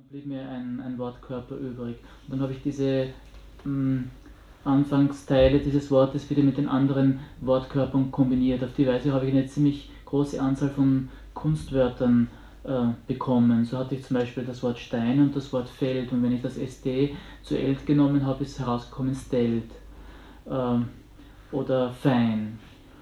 blieb mir ein Wortkörper übrig. Und dann habe ich diese Anfangsteile dieses Wortes wieder mit den anderen Wortkörpern kombiniert. Auf die Weise habe ich eine ziemlich große Anzahl von Kunstwörtern bekommen. So hatte ich zum Beispiel das Wort Stein und das Wort Feld. Und wenn ich das SD zu Eld genommen habe, ist herausgekommen Stelt oder Fein.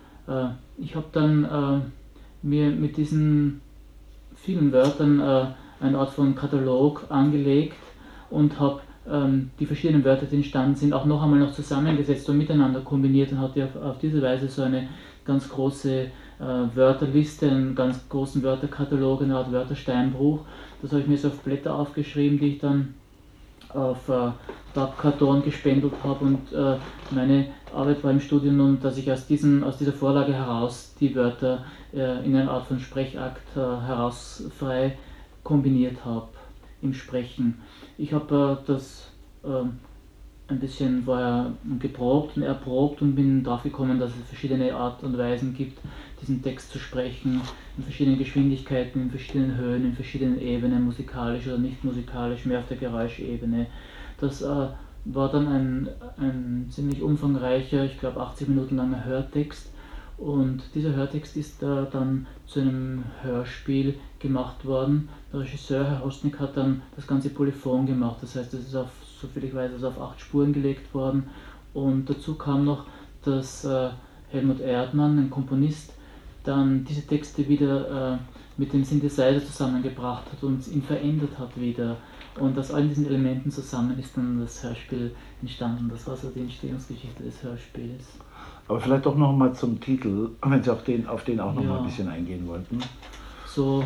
Ich habe dann mir mit diesen vielen Wörtern eine Art von Katalog angelegt und habe die verschiedenen Wörter, die entstanden sind, auch noch einmal zusammengesetzt und miteinander kombiniert und hatte auf diese Weise so eine ganz große Wörterliste, einen ganz großen Wörterkatalog, eine Art Wörtersteinbruch. Das habe ich mir so auf Blätter aufgeschrieben, die ich dann auf Pappkarton gespendelt habe, und meine Arbeit war im Studium nun, dass ich aus dieser Vorlage heraus die Wörter in einer Art von Sprechakt heraus frei kombiniert habe im Sprechen. Ich habe das ein bisschen vorher geprobt und erprobt und bin darauf gekommen, dass es verschiedene Art und Weisen gibt, diesen Text zu sprechen, in verschiedenen Geschwindigkeiten, in verschiedenen Höhen, in verschiedenen Ebenen, musikalisch oder nicht musikalisch, mehr auf der Geräuschebene. Das war dann ein ziemlich umfangreicher, ich glaube 80 Minuten langer Hörtext, und dieser Hörtext ist dann zu einem Hörspiel gemacht worden. Der Regisseur, Herr Hosnick, hat dann das ganze Polyphon gemacht, das heißt, es ist auf, soviel ich weiß, auf 8 Spuren gelegt worden, und dazu kam noch, dass Helmut Erdmann, ein Komponist, dann diese Texte wieder mit dem Synthesizer zusammengebracht hat und ihn verändert hat wieder. Und aus all diesen Elementen zusammen ist dann das Hörspiel entstanden. Das war so die Entstehungsgeschichte des Hörspiels. Aber vielleicht doch noch mal zum Titel, wenn Sie auf den auch noch mal ein bisschen eingehen wollten. So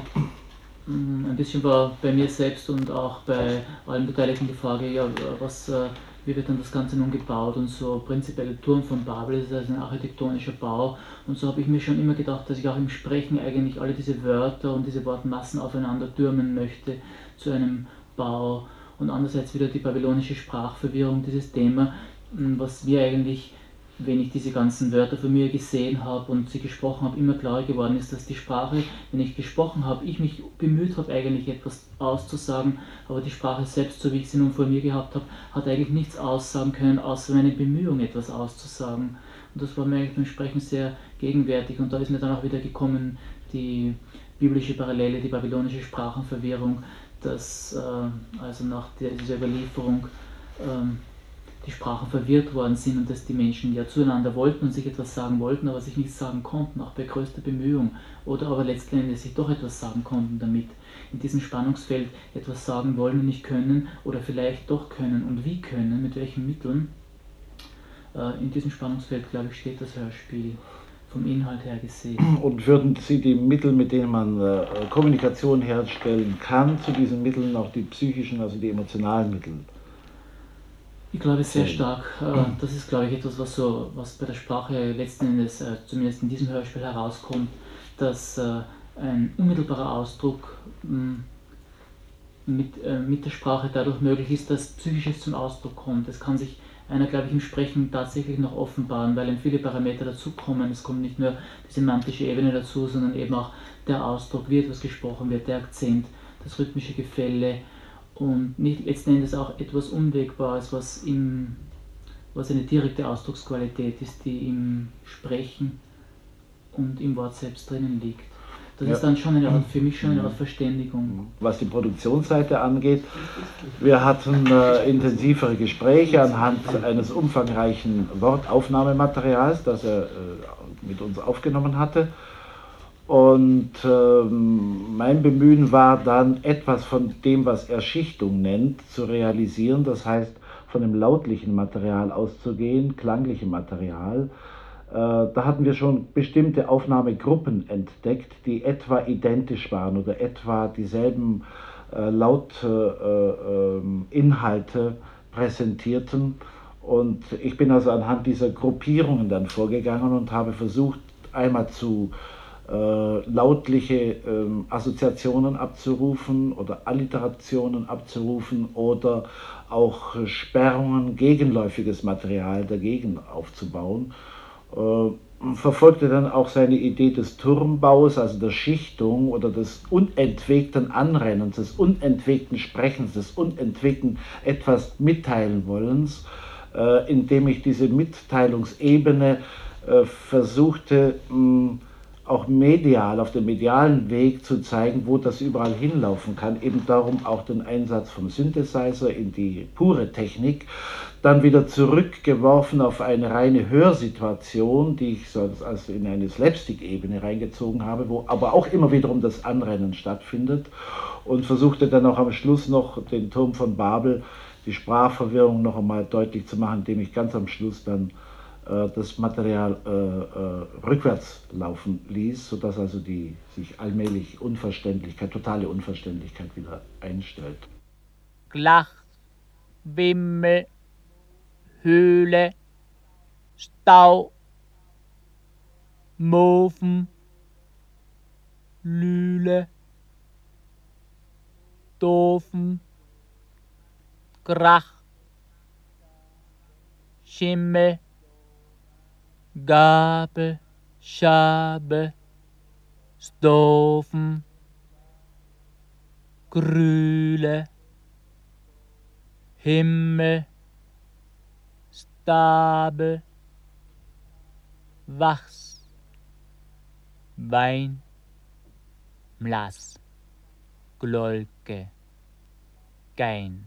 ein bisschen war bei mir selbst und auch bei allen Beteiligten die Frage, ja, wie wird dann das Ganze nun gebaut, und so prinzipiell der Turm von Babel ist also ein architektonischer Bau, und so habe ich mir schon immer gedacht, dass ich auch im Sprechen eigentlich alle diese Wörter und diese Wortmassen aufeinander türmen möchte zu einem Bau. Und andererseits wieder die babylonische Sprachverwirrung, dieses Thema, was mir eigentlich, wenn ich diese ganzen Wörter von mir gesehen habe und sie gesprochen habe, immer klarer geworden ist, dass die Sprache, wenn ich gesprochen habe, ich mich bemüht habe, eigentlich etwas auszusagen, aber die Sprache selbst, so wie ich sie nun vor mir gehabt habe, hat eigentlich nichts aussagen können, außer meine Bemühung, etwas auszusagen. Und das war mir eigentlich beim Sprechen sehr gegenwärtig, und da ist mir dann auch wieder gekommen die biblische Parallele, die babylonische Sprachenverwirrung, dass also nach dieser Überlieferung die Sprachen verwirrt worden sind und dass die Menschen ja zueinander wollten und sich etwas sagen wollten, aber sich nichts sagen konnten, auch bei größter Bemühung, oder aber letztendlich sich doch etwas sagen konnten damit. In diesem Spannungsfeld etwas sagen wollen und nicht können, oder vielleicht doch können und wie können, mit welchen Mitteln. In diesem Spannungsfeld, glaube ich, steht das Hörspiel vom Inhalt her gesehen. Und würden Sie die Mittel, mit denen man Kommunikation herstellen kann, zu diesen Mitteln auch die psychischen, also die emotionalen Mittel? Ich glaube sehr stark. Das ist, glaube ich, etwas, was bei der Sprache letzten Endes, zumindest in diesem Hörspiel, herauskommt, dass ein unmittelbarer Ausdruck mit der Sprache dadurch möglich ist, dass Psychisches zum Ausdruck kommt. Es kann sich einer, glaube ich, im Sprechen tatsächlich noch offenbaren, weil viele Parameter dazukommen. Es kommt nicht nur die semantische Ebene dazu, sondern eben auch der Ausdruck, wie etwas gesprochen wird, der Akzent, das rhythmische Gefälle, und nicht letzten Endes auch etwas Unwägbares, was eine direkte Ausdrucksqualität ist, die im Sprechen und im Wort selbst drinnen liegt. Das ist dann schon für mich schon eine Art Verständigung. Was die Produktionsseite angeht, wir hatten intensivere Gespräche anhand eines umfangreichen Wortaufnahmematerials, das er mit uns aufgenommen hatte. Und mein Bemühen war dann, etwas von dem, was er Schichtung nennt, zu realisieren. Das heißt, von dem lautlichen Material auszugehen, klanglichem Material. Da hatten wir schon bestimmte Aufnahmegruppen entdeckt, die etwa identisch waren oder etwa dieselben Lautinhalte präsentierten. Und ich bin also anhand dieser Gruppierungen dann vorgegangen und habe versucht, einmal zu lautliche Assoziationen abzurufen oder Alliterationen abzurufen oder auch Sperrungen, gegenläufiges Material dagegen aufzubauen. verfolgte dann auch seine Idee des Turmbaus, also der Schichtung oder des unentwegten Anrennens, des unentwegten Sprechens, des unentwegten etwas mitteilen wollens, indem ich diese Mitteilungsebene versuchte, auch medial, auf dem medialen Weg zu zeigen, wo das überall hinlaufen kann. Eben darum auch den Einsatz vom Synthesizer in die pure Technik, dann wieder zurückgeworfen auf eine reine Hörsituation, die ich sonst also in eine Slapstick-Ebene reingezogen habe, wo aber auch immer wiederum das Anrennen stattfindet, und versuchte dann auch am Schluss noch den Turm von Babel, die Sprachverwirrung noch einmal deutlich zu machen, indem ich ganz am Schluss dann das Material rückwärts laufen ließ, sodass also die sich allmählich Unverständlichkeit, totale Unverständlichkeit wieder einstellt. Glach, Wimmel, Höhle, Stau, Mofen, Lüle, Doofen, Krach, Schimmel, Gabel, Schabe, Stofen, Grüle, Himmel, Stabel, Wachs, Wein, Mlass, Glolke, Gein,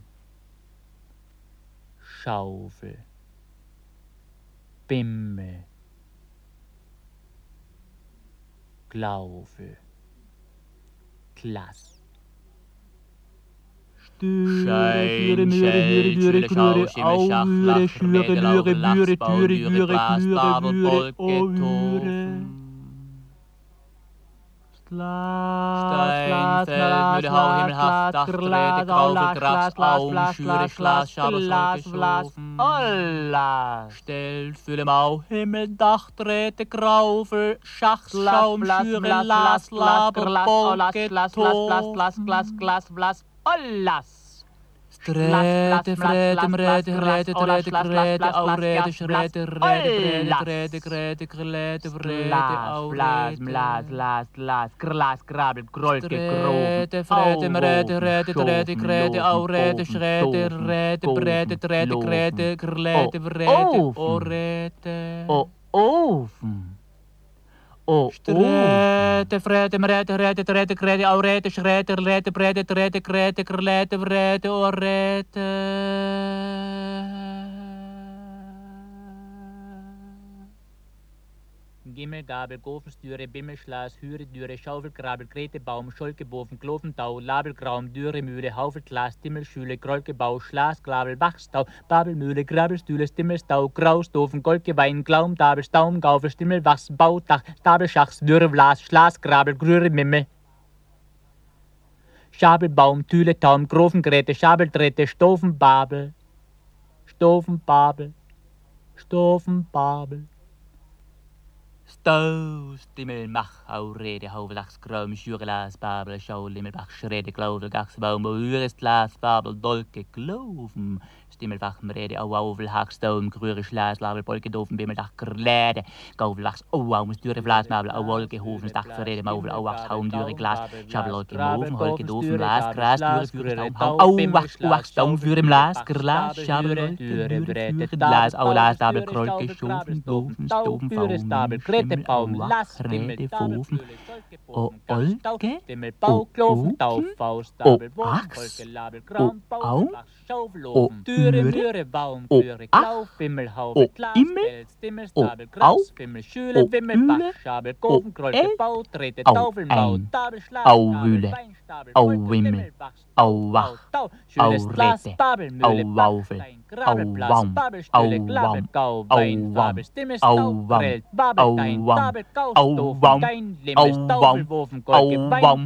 Schaufel, Bimmel, Glaube, Klass. Schein, Schell, Schüle, Schau, Schimmel, Schach, Lach, Rede, Laufe, Lachs, Bau, Dürre, Glas, Babel, Bolke, Tofen. Stein, Feld, Müde, Hau, Himmel, Haft, Dach, Rede, Graufel, Gras, Aum, Schüre, Schlas, Schabel, Scholke, Schlofen. Stellt, Fülle, Mau, Himmel, Dach, Rede, Graufel, Schach, Schaum, Schüre, Las, Laber, Bolke, Tofen. Strede, Frede, Mrede, Rede, Rede, Grede, Aurede, Schrede, Rede, Rede, Grede, Grede, Vrede, Aurede. Glas, Grabel, Grolke, Strede, Frede, Mrede, Rede, Rede, Grede, Aurede, Schrede, Rede, Brede, Rede, Grede, Grede, Vrede, Orede. Ofen. Strede, Frede, Mrede, Rede, Rede, Grede, Aurede, Schrede, Rede, Brede, Rede, Grede, Grede, Vrede, Orede. Gimmel, Gabel, Gofenstüre, Bimmel, Schlas, Hüre, Dürre, Schaufel, Grabel, Grete, Baum, Scholke, Bofen, Klofentau, Label, Graum, Dürre, Mühle, Haufel, Glas, Dimmel, Schüle, Grolke, Bau, Schlas, Grabel, Wachstau, Babel, Mühle, Grabel, Stühle, Stimmel, Stau, Graus, Dofen, Golke, Wein, Glaum, Dabel, Staum, Gaufel, Stimmel, Wachs, Bau, Dach, Stabel, Schachs, Dürre, Vlas, Schlas, Grabel, Grüre, Mimmel. Schabel, Baum, Tüle, Taum, Grofengräte, Schabel, Drähte, Stofen, Babel, Stofen, Babel, Stofen, Babel. Stau, Stimmel, Mach, Aurede, Haufe, Lachs, Graum, Schüre, Las, Babel, Schau, Limmel, Bach, Schrede, Klausel, Gachs, Baum, Hüres, Glas, Babel, Dolke, Klaufen. Stimmel, Wach, Mrede, Au, Aufel, Hackstaum, Grüre, Schlas, Label, Bolke, Dofen, Bimmel, Dach, Grläde, Gaufel, Wachs, Au, Aum, Dürre, Vlas, Babel, Au, Wolke, Hofen, Dach, Verrede, Maufel, Au, Wachs, Haum, Dürre, Glas, Schabel, Olke, Mofen, Holke, Dofen, Las, Gras, Dürre, Führe, Staum, Hau, Au, Wachs, Staum, Führe, Las, Glas, Schabel, Olke, Dürre, Führe, Glas, Au, Las, Babel, Krolke, Schofen, Dofen, Stofen, Faum, Schimmel, Au, Wach, Rede, Fofen, O, Olke, O, Ofen, O, Achs, O, Au, O, Üre, O, Ach, O, Immel, O, Au, O, Üle, O, Ein, Auwühle, Auwimmel, Auwach, Aurete, Auwaufel, Auwaum, Auwaum, Auwaum, Auwaum, Auwaum, Auwaum, Auwaum,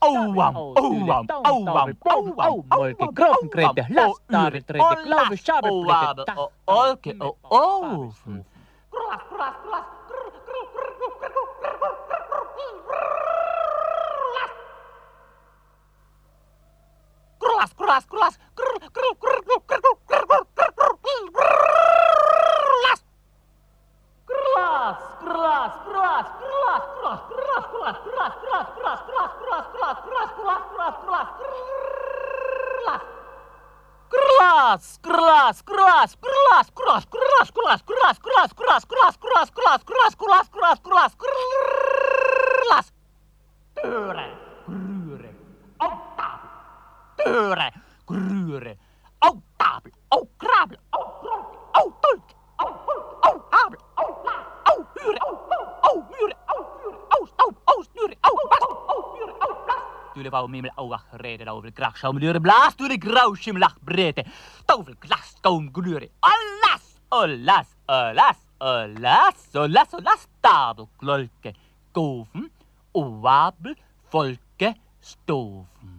Molke, Grofenkrete, Last, David, Trete, Glaube, Schabelbrete, Dach, Olke, Ofen. Mimmel auwach reden over de kracht zou meneer blaas door de grauw schimlach brete tovel glas toom glure alas tabel klolke koven wabel volke stoven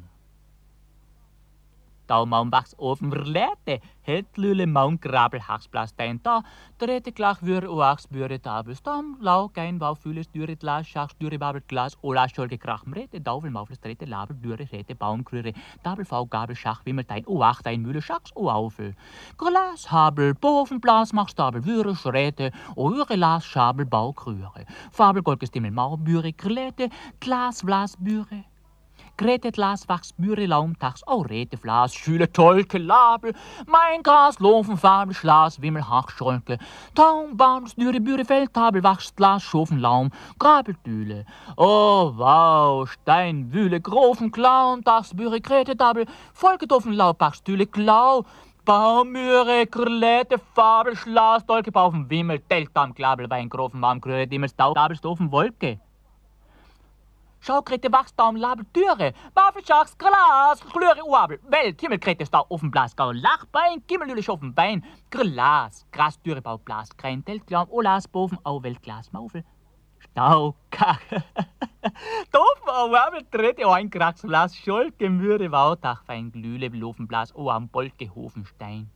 Tau maunbachs oven verleite, het lule maun krabel haksplastein ta, trete klag weer oaks bure tabel stam, lau kein wou füles dure glas, schachs dure babel glas, ola scholke krachmrete, dauvel maufles trete label dure rete baumkrüre, tabel vau gabel schach wimmeltein, oach dein mühle schachs oaufel. Glas habel, bovenblas machs tabel würe schrete, oure las schabel baukrüre, fabel golkes dimmel mau bure krlete, glas vlas bure. Grete Glas wachs Büre Laum tags Aurete Flas Schüle Tolke Label mein Gras Lofen Fabel Schlas Wimmel Hachscholke Taum Bams Düre Büre Feldtabel wachs Glas Schofen Laum Grabeldüle Oh wow Stein Wühle Grofen Klauen tags Büre Grete Tabel Volketoffen Laubachs Düle Klau Baumüre, Krlete, Fabel, Schlas, Dolke, Baufen, Wimmel, Deltam, Glabel, Wein, Grofen, Marmkröre, Dimmels, Tau, Gabel, Stofen, Wolke. Schaukrete, Wachsdaum, Label, Türe, Waffelschachs, Glas, Glöre, Uabel, Welt, Himmelkrete, Stau, Offenblas, Gau, Lachbein, Gimmellülich, Offenbein, Glas, Gras, Türe, Bau, Blas, Krein, Teltklaum, Olas, Boven, Au, Welt, Glas, Maufel, Stau, Kach, Tofen, Au, Wabel, Trete, Oin, Krax, Blas, Scholke, Mürre, Wautach, Fein, Glühle, Offenblas, Oam, Bolke, Hofenstein.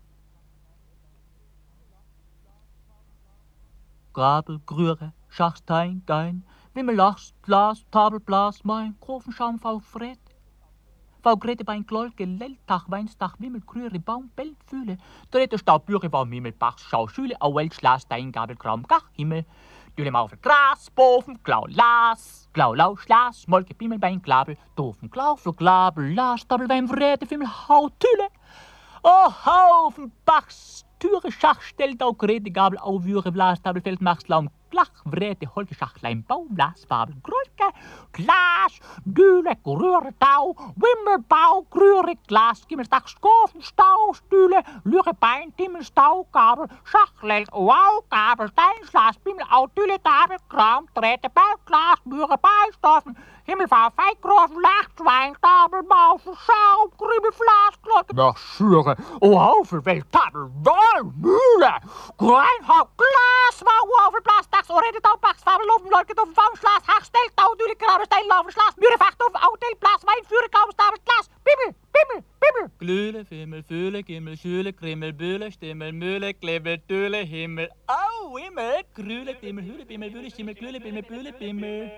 Grabel, Grüre, Schachstein, Gein, Wimmelachs, Glas, Tabelblas, mein Grofenschaum, V. Fred. V. Grete, Bein, Klolke, Leltach, Weinstach, Wimmel, Krüre, Baum, Belt, Fühle. Dritte Staub, Büre, Baum, Wimmel, Bach, Schau, Schüle, Auwelt, Schlas, Stein, Gabel, Graum, Gach, Himmel. Düle, Maufel, Gras, Boven, Glau, Las, Glau, Lau, Schlas, Molke, Bimmel, Bein, Glabel, Doofen, Glaufel, Glabel, Las, Tabel, Wein, Vrede, Wimmel, Hau, Tüle. Oh, Haufen, Bachs, Türe, Schach, Steltau, Grete, Gabel, Au, Würe, Blas, Tabel, Feld, Machs, Laum, Glach, Vrede, Holke, Schachlein, Baum, Blas, Fabel, Grolke, Glas, Düle, Grüre, Tau, Wimmel, Bau, Grüre, Glas, Gimmelstach, Skofen, Stau, Stühle, Lüre, Bein, Dimmel, Stau, Gabel, Schachlelt, Wow, Gabel, Stein, Schlas, Bimmel, Au, Düle, Tabel, Kram, Trete, Bau, Glas, Müre, Beistoffen, Himmelfahr, Feiggrofen, Lachtschwein, Tabel, Maufe, Schau, Grübel, Flas, Glocke, nach Schüre, Ohaufel, Welttabel, Woll, Mühle, Greinhaupt, Glas, Waufel, Blas, Dachs, Orede, Taubachs, Fabel, Lofen, Leuke, Doffen, Faum, Schlas, Hach, Stel, Tau, Düle, Grabe, Stein, Laufen, Schlas, Müre, Fachtoff, Autel, Blas, Wein, Führe, Kaum, Stabel, Glas, Bimmel, Bimmel, Bimmel. Glühle, Fimmel, Fühle, Gimmel, Schüle, Krimmel, Bühle, Stimmel, Mühle, Klebel, Tüle, Himmel, Au, Himmel, Grühle, Dimmel, Hühle, Bimmel, Bühle, Stimmel, Glühle, Bimmel, Bühle, Bimmel.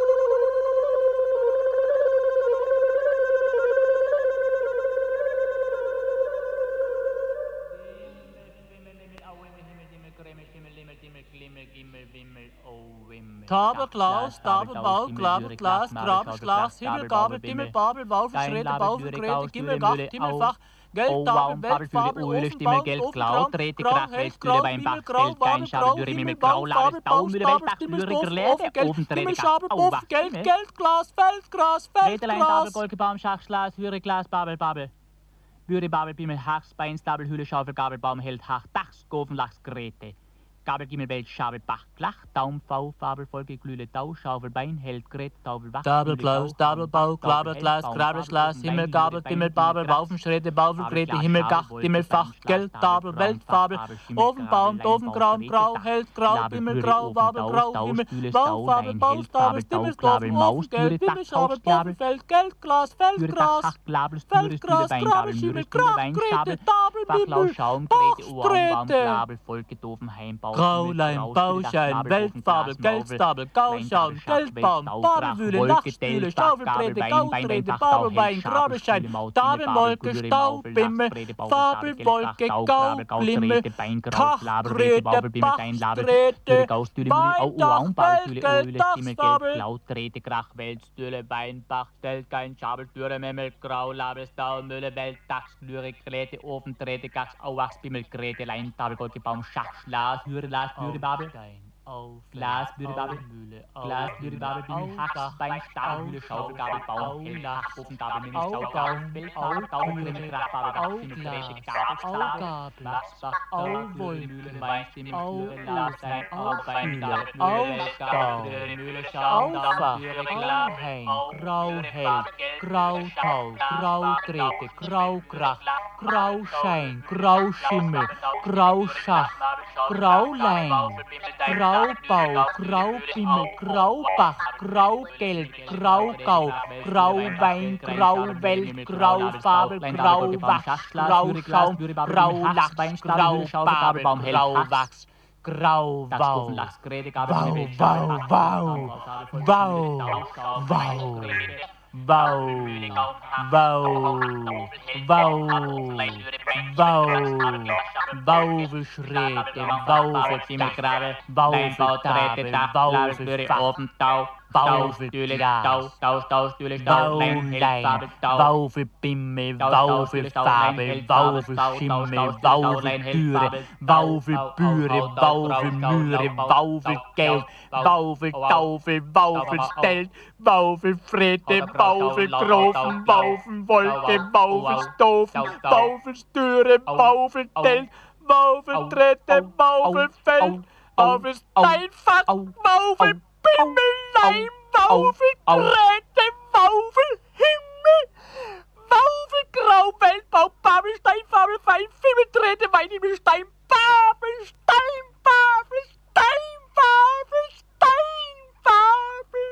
Tabel, Glas, Tabel, Bau, Glabel, Glas, Grabel, Schlas, Himmel, Gabel, Dimmel, Babel, Baufel, Schrete, Baufel, Grete, Gimmel, Gach, Himmelfach, Geld, Tabel, Welt, Fabel, Ofen, Baum, Ofen, Trete, Grau, Held, Grau, Bimmel, Grau, Babel, Grau, Himmel, Baum, Fabel, Baum, Stabel, Stimmel, Stoff, Ofen, Geld, Himmel, Schabel, Boff, Geld, Geld, Glas, Feld, Gras, Feld, Tabel, Golke, Baum, Schach, Schlas, Hüre, Glas, Babel, Babel. Büre, Babel, Bimmel, Hachs, Bein, Stabel, Hülle, Schaufel, Gabel, Baum, Held, Hach, Dachs, Gofen, Lachs, Grete. Gabel, Gimmel, Welt, Schabel, Bach, Glach, Daum, V, Fabel, Folge, Glühle, Dau, Schaufel, Bein, Held, Gret, Taubel, Wach, Double Klaus, Double Bau, Klabel, Glas, Grabel, Glas, Himmel, Gabel, Dimmel, Babel, Waufen, Schräde, Baufel, Grete, Himmel, Gach, Dimmel, Fach, Geld, Tabel, Welt, Fabel, Ofenbaum, Ofengraum, Grau, Held, Grau, Dimmel, Grau, Wabel, Grau, Himmel, Bau, Fabel, Baustabel, Dimmel, Dorfen, Ofengeld, Dimmel, Schabel, Bofenfeld, Geld, Glas, Feldgras, Feldgras, Grabel, Schimmel, Krach, Grete, Tabel, Bimmel, Bach, Grete, Volke, Doofenheim, Bau, Graulein, Bauschein, Weltfabel, Geldstabel, Gauschaum, Geldbaum, Babelwühle, Lachstühle, Schaufelbrete, Gautrede, Babelwein, Grabelschein, Dabelmolke, Staubimmel, Fabelwolke, Gaublimmel, Kachgrete, Bachgrete, Weindach, Weltgeld, Dachsfabel, Lautrete, Krach, Weltstühle, Wein, Bach, Geldgein, Schabel, Türe, Memmel, Grau, Labelstau, Mülle, Welt, Dachs, Lyrik, Grete, Ofentrete, Gachs, Auwachs, Bimmel, Grete, Lein, Tabel, Golke, Baum, Schach, Schlas, Hüre, Las, Hüre, Babel, Glas, Bürde, Babel, Mühle, Glas, Bürde, Babel, Bimmel, Hack, Bein, Stab, Mühle, Schaufel, Gabel, Baum, Held, Hach, Ofen, Gabel, Mimmel, Stau, Gaum, Bild, Babel, Baum, Grimmel, Krach, Babel, Dach, Schimmel, Grete, Gabel, Stab, Lachs, Bach, Wohl, Mühle, Wein, Stimmel, Türe, Lastein, Bein, Gabel, Mühle, Gabel, Mühle, Schaum, Daum, Türe, Grauheim, Grauheld, Grautau, Grautrete, Graukrach, Grauschein, Grauschimmel, Grauschach, Graulein, Graubau, Graubimmel, Graubach, Graugeld, Graugau, Grauwein, Grauwelt, Graufabel, Grauwachs, Grauschaum, Graulachs, Graubabel, Grauwachs, Graubau, Bau, Baufelschräte, Baufelzimmelgrabe, Baufeltabel, Baufelfach, Baufelglas, Baulein, Baufelbimmel, Baufelfabel, Baufelschimmel, Baufeltüre, Baufelbüre, Baufelmühre, Baufelgeld, Baufeltaufel, Baufelstelt, Baufelfrete, Baufelgrofen, Baufelwolke, Baufelstofen, Baufelstüre, Baufeltelt, Baufeltrette, Baufelfeld, Baufelsteinfach, Baufelbimmelein, Baufelgrete, Baufelhimmel, Baufelgrauwelt, Babelstein, Fabelfein, Fimmeltrete, Weinhimmelstein, Babelstein, Babelstein, Babelstein, Babel,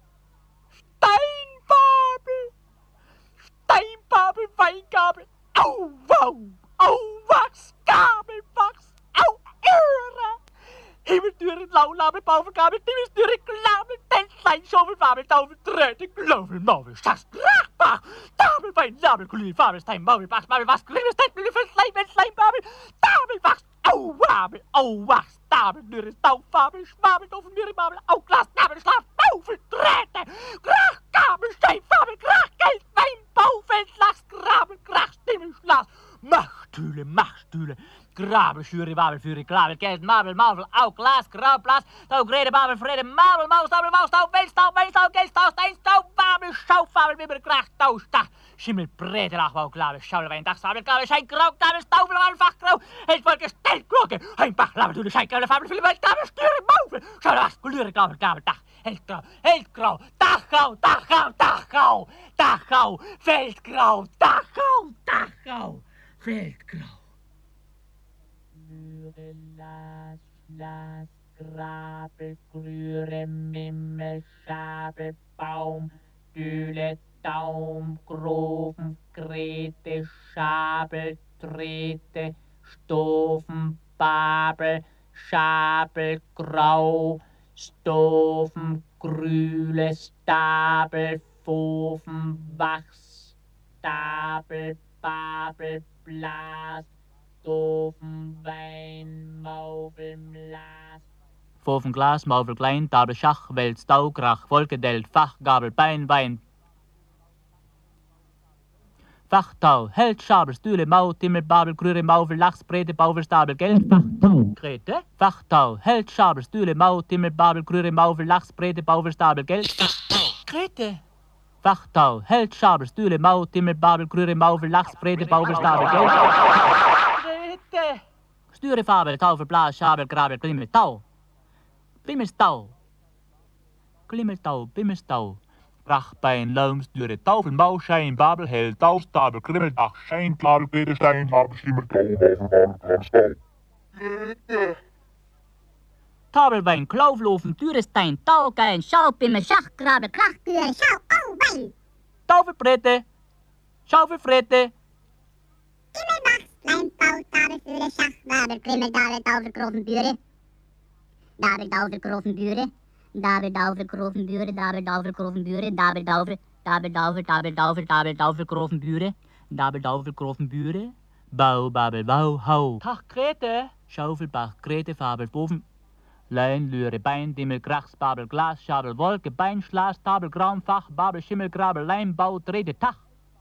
Steinbabel, Steinbabel, Weingabel, Au, Wow, Auwachs, Gabelwachs, Au, Irre, Himmeltüre, Laulabel, Baufelgabel, Dimmelstüre, Glabel, Teltlein, Schaufel, Fabel, Taufel, Tröte, Glaufel, Maufel, Schass, Krachbach, Dabelwein, Label, Kulü, Fabelstein, Maufel, Babel, Wachs, Grimmel, Steckmühle, Feltlein, Weltlein, Babel, Dabelwachs, Auwabel, Auwachs, Dabel, Nüre, Stau, Fabel, Schwabel, Dofen, Nüre, Babel, Auglas, Dabel, Schlaf, Maufel, Tröte, Krach, Gabel, Stein, Fabel, Krach, Geld, Wein, Baufeld, Lachs, Grabel, Krach, Stimmel, Schlas, Machtstühle, Grabel, Schüre, Babel, Führe, Grabel, Geld, Mabel, Maufel, Au, Glas, Graublas, Tau, Grede, Babel, Frede, Mabel, Maus, Dabel, Maus, Tau, Weltstau, Weltstau, Geldstau, Steinstau, Babel, Schau, Fabel, Bimmel, Krach, Tau, Stach, Schimmel, Brete, Lachbau, Glabel, Schaulewein, Dachsfabel, Glabel, Schein, Grau, Glabel, Staufel, Babel, Fachgrau, Heldwolke, Steltglocke, Heimbach, Label, Tüle, Schein, Glabel, Fabel, Fülle, Welt, Glabel, Stüre, Maufel, Schaulewas, Glüre, Glabel, Glabel, Dach, Heldgrau, Dachau, Dachau, Dachau, Dachau, Feldgrau, Dachau, Dachau, Feldgrau. Mühre, Las, Grabel, Grüre, Mimmel, Schabel, Baum, Düle, Daum, Grofen, Grete, Schabel, Trete, Stofen, Babel, Schabel, Grau, Stofen, Grüle, Stabel, Pfofen, Wachs, Stabel, Babel, Blas, Stofen, Wein, Maufel, Mlas. Pfofen, Glas, Maufel, Klein, Tabel, Schach, Welt, Stau, Krach, Wolke, Delt, Fach, Gabel, Bein, Wein. Fachtau, Held, Schabel, Stühle, Mau, Timmel, Babel, Krüre, Maufel, Lachs, Brete, Baufel, Stabel, Geld, Fachtau, Grete. Fachtau, Held, Schabel, Stühle, Mau, Timmel, Babel, Krüre, Maufel, Lachs, Brete, Baufel, Stabel, Geld, Fachtau, Grete. Fachtau, Held, Schabel, Stühle, Mau, Timmel, Babel, Krüre, Maufel, Lachs, Brete, Baufel, Stabel, Geld, Grete. Stüre, Fabel, Taufe, Blas, Schabel, Grabel, Glimmeltau. Bimmelstau. Glimmeltau, Bimmelstau. Brachbein, Laumstüre, Taufen, Bauschein, Babel, Hell, Taustabel, Grimmeldach, Schein, Gladel, Grete, Stein, Babel, Schimmeltau, Tabelbein, Klauflofen, Türestein, Taugein, Schaubimmel, Schachgrabe, Krachgüre, Schau, Auwein. Taufelbrete, Schaufelfrete. Gimmelbach, Leimbau, Tabelführe, Schachwabel, Grimmeldale, Taufelgrofenbüre. Dabel, Taufelgrofenbüre. Dabel, Taufelgrofenbüre, Dabel, Taufelgrofenbüre, Dabel, Taufel, Dabel, Taufel, Dabel, Taufel, Dabel, Taufelgrofenbüre. Dabel, Taufelgrofenbüre. Bau, Babel, Bau, Hau. Tach, Grete. Schaufelbach, Grete, Fabel, Boven. Lein, Lüre, Bein, Dimmel, Krachs, Babel, Glas, Schabel, Wolke, Bein, Schlas, Tabel, Graum, Fach, Babel, Schimmel, Grabel, Leim, Bau, Drehte, Tach.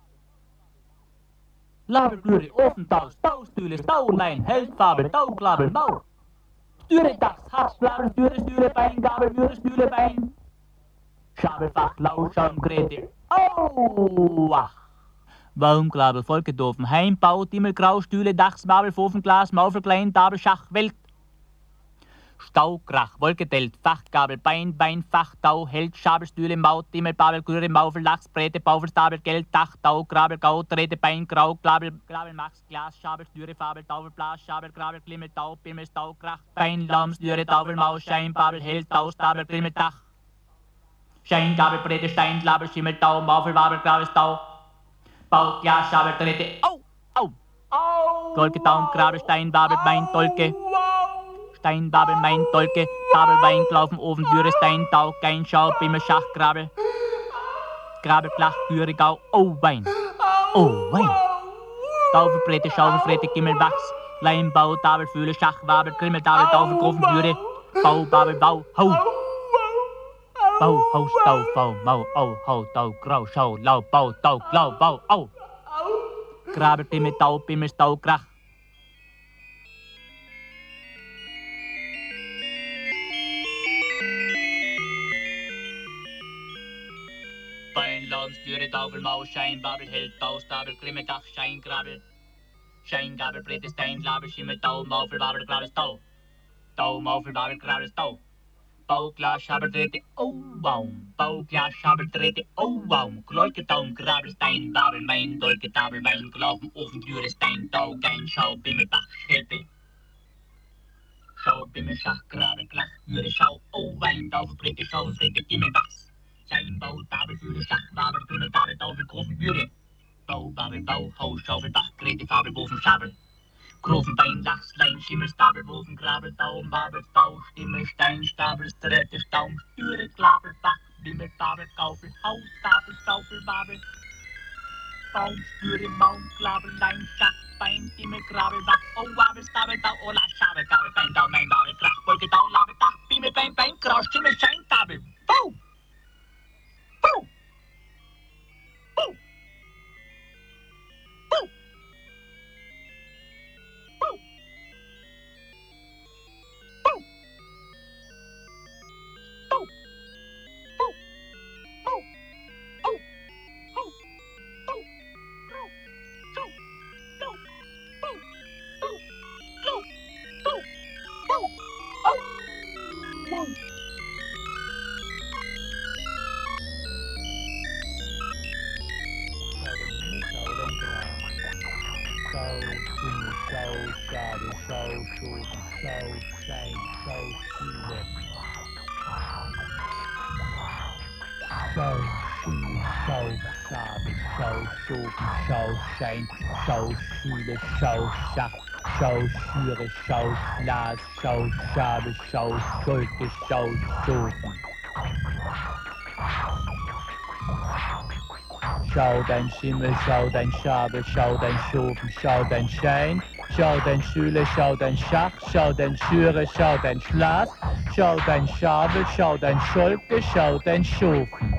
Label, Lüre, Ofentaus, Taustühle, Staulein, Heldfabel, Tauglabel, Mau. Stüre, Dachs, Haxblabel, Stüre, Bein, Gabel, Stühle, Bein. Schabelfach, Lau, Schaum, Grete. Oh, ach. Baumglabel, Volkedofen, Heimbau, Dimmel, Grau, Stühle, Dachs, Babel, Fofenglas, Maufel, Klein, Dabel, Schach, Welt. Staukrach, Wolkedelt, Fachgabel, Bein, Fach, Tau, Held, Schabelstühle, Maut, Dimmel, Babel, Grüre, Maufel, Lachs, Brete, Baufel, Stabel, Geld, Dach, Tau, Grabel, Gau, Drehte, Bein, Grau, Glabel, Max, Glas, Schabelstüre, Fabel, Taufel, Blas, Schabel, Grabel, Glimmel, Tau, Bimmel, Stau, Krach, Bein, Laumstüre, Taufel, Maus, Schein, Babel, Held, Tau, Stabel, Glimmel, Dach. Schein, Gabel, Brete, Stein, Glabel, Schimmel, Tau, Maufel, Babel, Grabel, Tau. Bau, Glas, Schabel, Drehte, au, au. Dolke, Taum, Grabel, Stein, Babel, Bein, Dolke. Stein, Babel, Mein, Dolke, Tabel, Wein, Klaufen, Ofen, Dürre, Stein, Tau, Gein, Schau, Bimmel, Schach, Grabel. Grabel, Klach, Dürre, Gau, Wein. Wein. Taufe, Brete, Schaufel, Frete, Gimmel, Wachs. Leim, Bau, Tabel, Fühle, Schach, Wabel, Grimmel, Tabel, Taufe, Grofen, Dürre. Bau, Babel, Bau, Hau. Bau, Haus, Tau, Bau, Mau, Hau, Tau, Grau, Schau, Lau, Bau, Tau, Glau, Bau, Au. Grabel, Bimmel, Tau, Bimmel, Stau, Krach. Bein, Laumstüre, Taufel, Maus, Schein, Babel, Held, Tau, Stabel, Grimme, Dach, Schein, Grabel. Schein, Gabel, Brete, Stein, Label, Schimmel, Tau, Maufel, Babel, Grabel, Tau. Tau, Maufel, Babel, Grabel, Tau. Bau, Glas, Schabel, Drehte, Baum. Bau, Glas, Schabel, Drehte, Baum. Gläuke, Taum, Grabel, Stein, Babel, Mein, Dolke, Tabel, Wein, Glauben, Ofen, Dürre, Stein, Tau, Gein, Schau, Bimmel, Bach, Schelte. Schau, Bimmel, Schach, Grabel, Klach, Dürre, Schau, Wein, Taufe, Brete, Schau, Frete, Gimmel, Wachs. Schein, Bau, Tabel, Fühle, Schach, Babel, Grimmel, Tabel, Taufe, Grofen, Bürde. Bau, Babel, Bau, Haus, Schaufel, Bach, Grete, Fabel, Bofen, Schabel. Grofen, Bein, Lachs, Lein, Schimmel, Stabel, Bofen, Grabel, Taum, Babel, Stau, Stimmel, Stein, Stabel, Strette, Staum, Stüre, Glabel, Bach, Bimmel, Babel, Gaufel, Haus, Stabel, Schaufel, Babel. Baum, Stüre, Maum, Glabel, Lein, Schach, Bein, Dimmel, Grabel, Bach, Babel, Stabel, Tau, Ola, Schabel, Gabel, Bein, Tau, Mein, Babel, Krach, Wolke, Tau, Label, Dach, Bimmel, Bein, Grau, Stimmel, Schein, Tabel. Bau! Bau! Bau! Bau! Bau! Bau! Bau! Bau! Bau! Bau! Bau! Schein, Schau, Schüle, Schau, Schach, Schau, Schüre, Schau, Glas, Schau, Schabe, Schau, Scholke, Schau, Schofen. Schau dein Schimmel, schau dein Schabe, schau dein Schofen, schau dein Schein, schau dein Schüle, schau dein Schach, schau dein Schüre, schau dein Schlas, schau dein Schabe, schau dein Scholke, schau dein Schofen.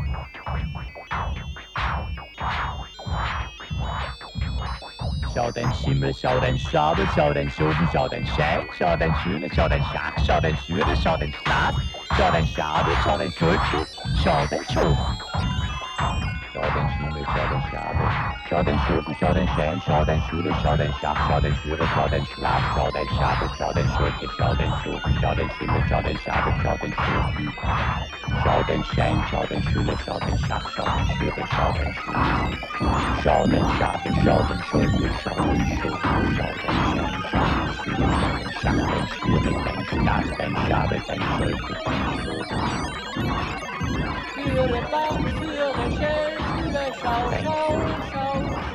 Schau dein Schimmel, schau dein Schabe, schau dein Schofen, schau dein Schein, schau dein Schüle, schau dein Schach, schau dein Schüre, schau dein Schlas, schau dein Schabe, schau dein Scholke, schau dein Schofen. schau den Schimmel, schau den Schabel, schau den Schurken, schau den Schein, schau den Schule, schau den Schach, schau den Führer, schau den Schlaf, schau den Schabel, schau den Schurke, schau den Schurken, schau den Schimmel, schau den Schabel, schau den Schurken, schau den Schein, schau den Schule, schau den Schach, schau den Führer, schau den Schlaf, schau den Schabel, schau den Schurke, schau den Schurken, schau den Schein, schau den Schule, schau den Schach, den Schurke, den Schlaf, den Schabel, den Schurke, den Schurken. Führe Baum, führe Schell, führe Schau, Schau, Schau,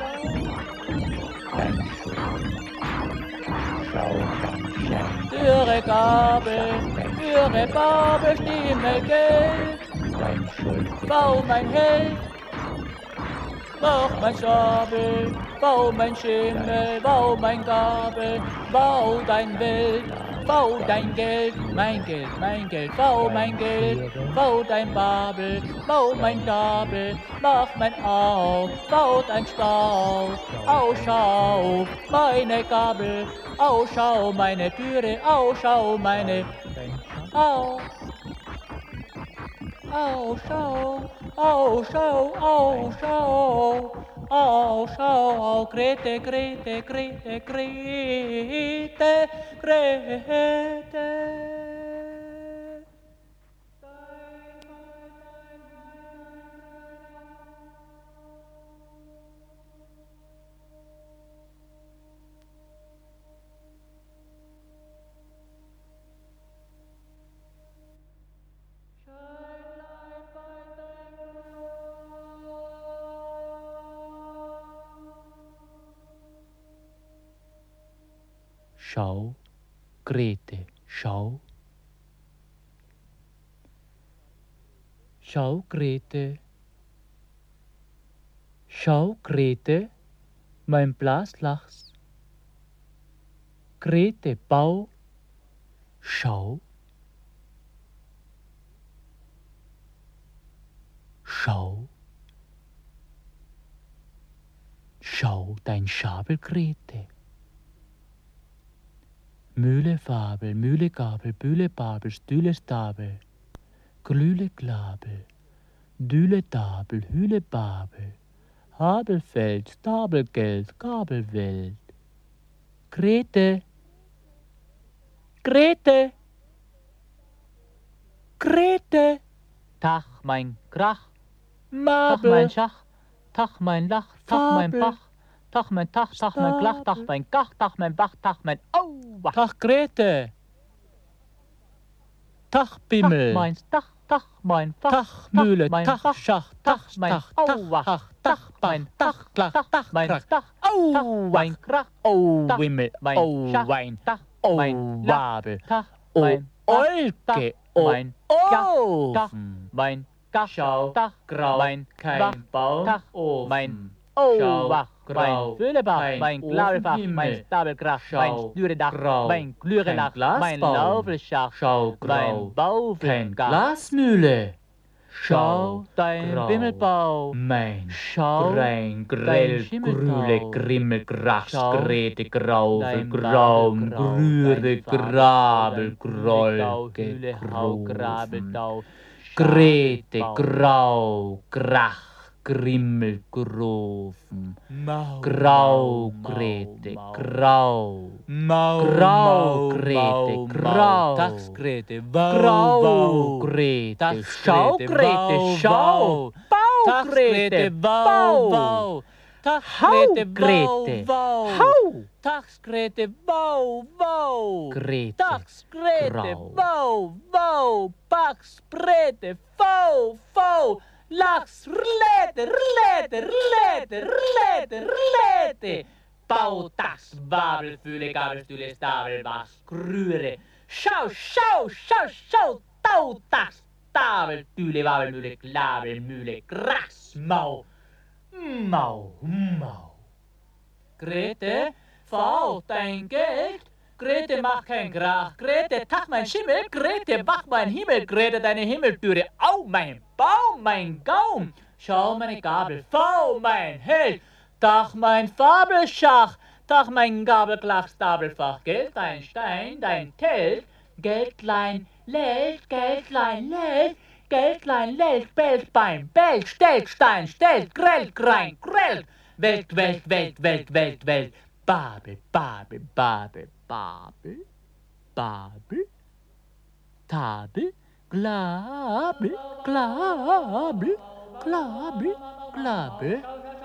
Schau. Führe Gabel, führe Babel, Stimme Geld. Bau mein Held, bau mein Schabel, bau mein Schimmel, bau mein Gabel, bau dein Welt. Bau dein Geld, mein Geld, mein Geld, bau mein Geld, bau dein Babel, bau mein Gabel, mach mein Au, bau dein Stau, Ausschau, meine Gabel, Ausschau, meine Türe, Ausschau, meine Au, Ausschau, Ausschau, Ausschau. Oh, schau, Grete, Grete, Grete, Grete, Grete. Schau, Grete, schau. Schau, Grete. Schau, Grete, mein Blaslachs. Grete, bau. Schau. Schau. Schau, dein Schabel, Grete. Mühle Fabel, Mühle Gabel, Bühle Babel, Stühle Stabel, Glühle Glabel, Düle Dabel, Hühle Babel, Habelfeld, Stabelgeld, Gabelwelt. Grete, Grete, Grete. Tach mein Krach, Mabel. Tach mein Schach, Tach mein Lach, Tach mein Bach. Tach mein Tach, Tach mein Glach, Tach mein Gach, Tach mein Bach, Tach mein Auwach. Tach Grete. Tach Bimmel. Tach meins Dach, Tach mein Fach. Tach Mühle, Tach Schach, Tach mein Auwach. Tach mein Tach, Glach, Tach mein Dach. Au, mein Krach, Au, Wimmel, mein Wein, Tach, mein Wabel, Tach, mein Olke, mein Gach, mein Gachschau, Tach, Grau, mein kein Baum, Tach, mein Auwach, mein Füllebach, mein Glaubelbach, mein Stabelkrach, mein Stüredach, mein Glührelach, mein Laufelschach, mein Baufel, kein Glasmühle. Schau dein Wimmelbau, mein Rein, Grell, Grüle, Grimmel, Grachs, Grete, Graufel, Graum, Grüre, Grabel, Groll, Grabel, Grete, Grau, Grach. Grimmel, Grofen, Grau, Grete, Grau, Grau, Grete, Grau, Tax, Grete, Grau, Grete, Schau, Grete, Schau, Bau, Grete, Bau, Tax, Grete, Grete, Hau, Tax, Grete, Bau, Grete, Tax, Grete, Bau, Pax, Grete, Fau, Lachs, Rlete, Rlete, Rlete, Rlete, Rlete. Bau, Tax, Babel, Fühle, Gabel, Stühle, Stabel, Bass, Grüre. Schau, Schau, Schau, Schau, Tau, Tax, Stabel, Tüle, Wabel, Mühle, Glabel, Mühle, Gras, Mau, Mau, Mau. Grete, V, dein Geld. Grete, mach kein Krach, Grete, tach mein Schimmel, Grete, wach mein Himmel, Grete, deine Himmeltüre, au, mein Baum, mein Gaum, schau meine Gabel, V, mein Held, tach mein Fabelschach, tach mein Gabelglach, Stabelfach, Geld, dein Stein, dein Telt, Geldlein, Leld, Geldlein, Leld, Beltbein, Belt, Stellt, Stein, Stellt, Grell, Grein, Grell. Welt, Welt, Welt, Welt, Welt, Welt. Babel, Babel, Babel, Babel, Babel, Tabel, Glabel, Glabel, Glabel, Glabel.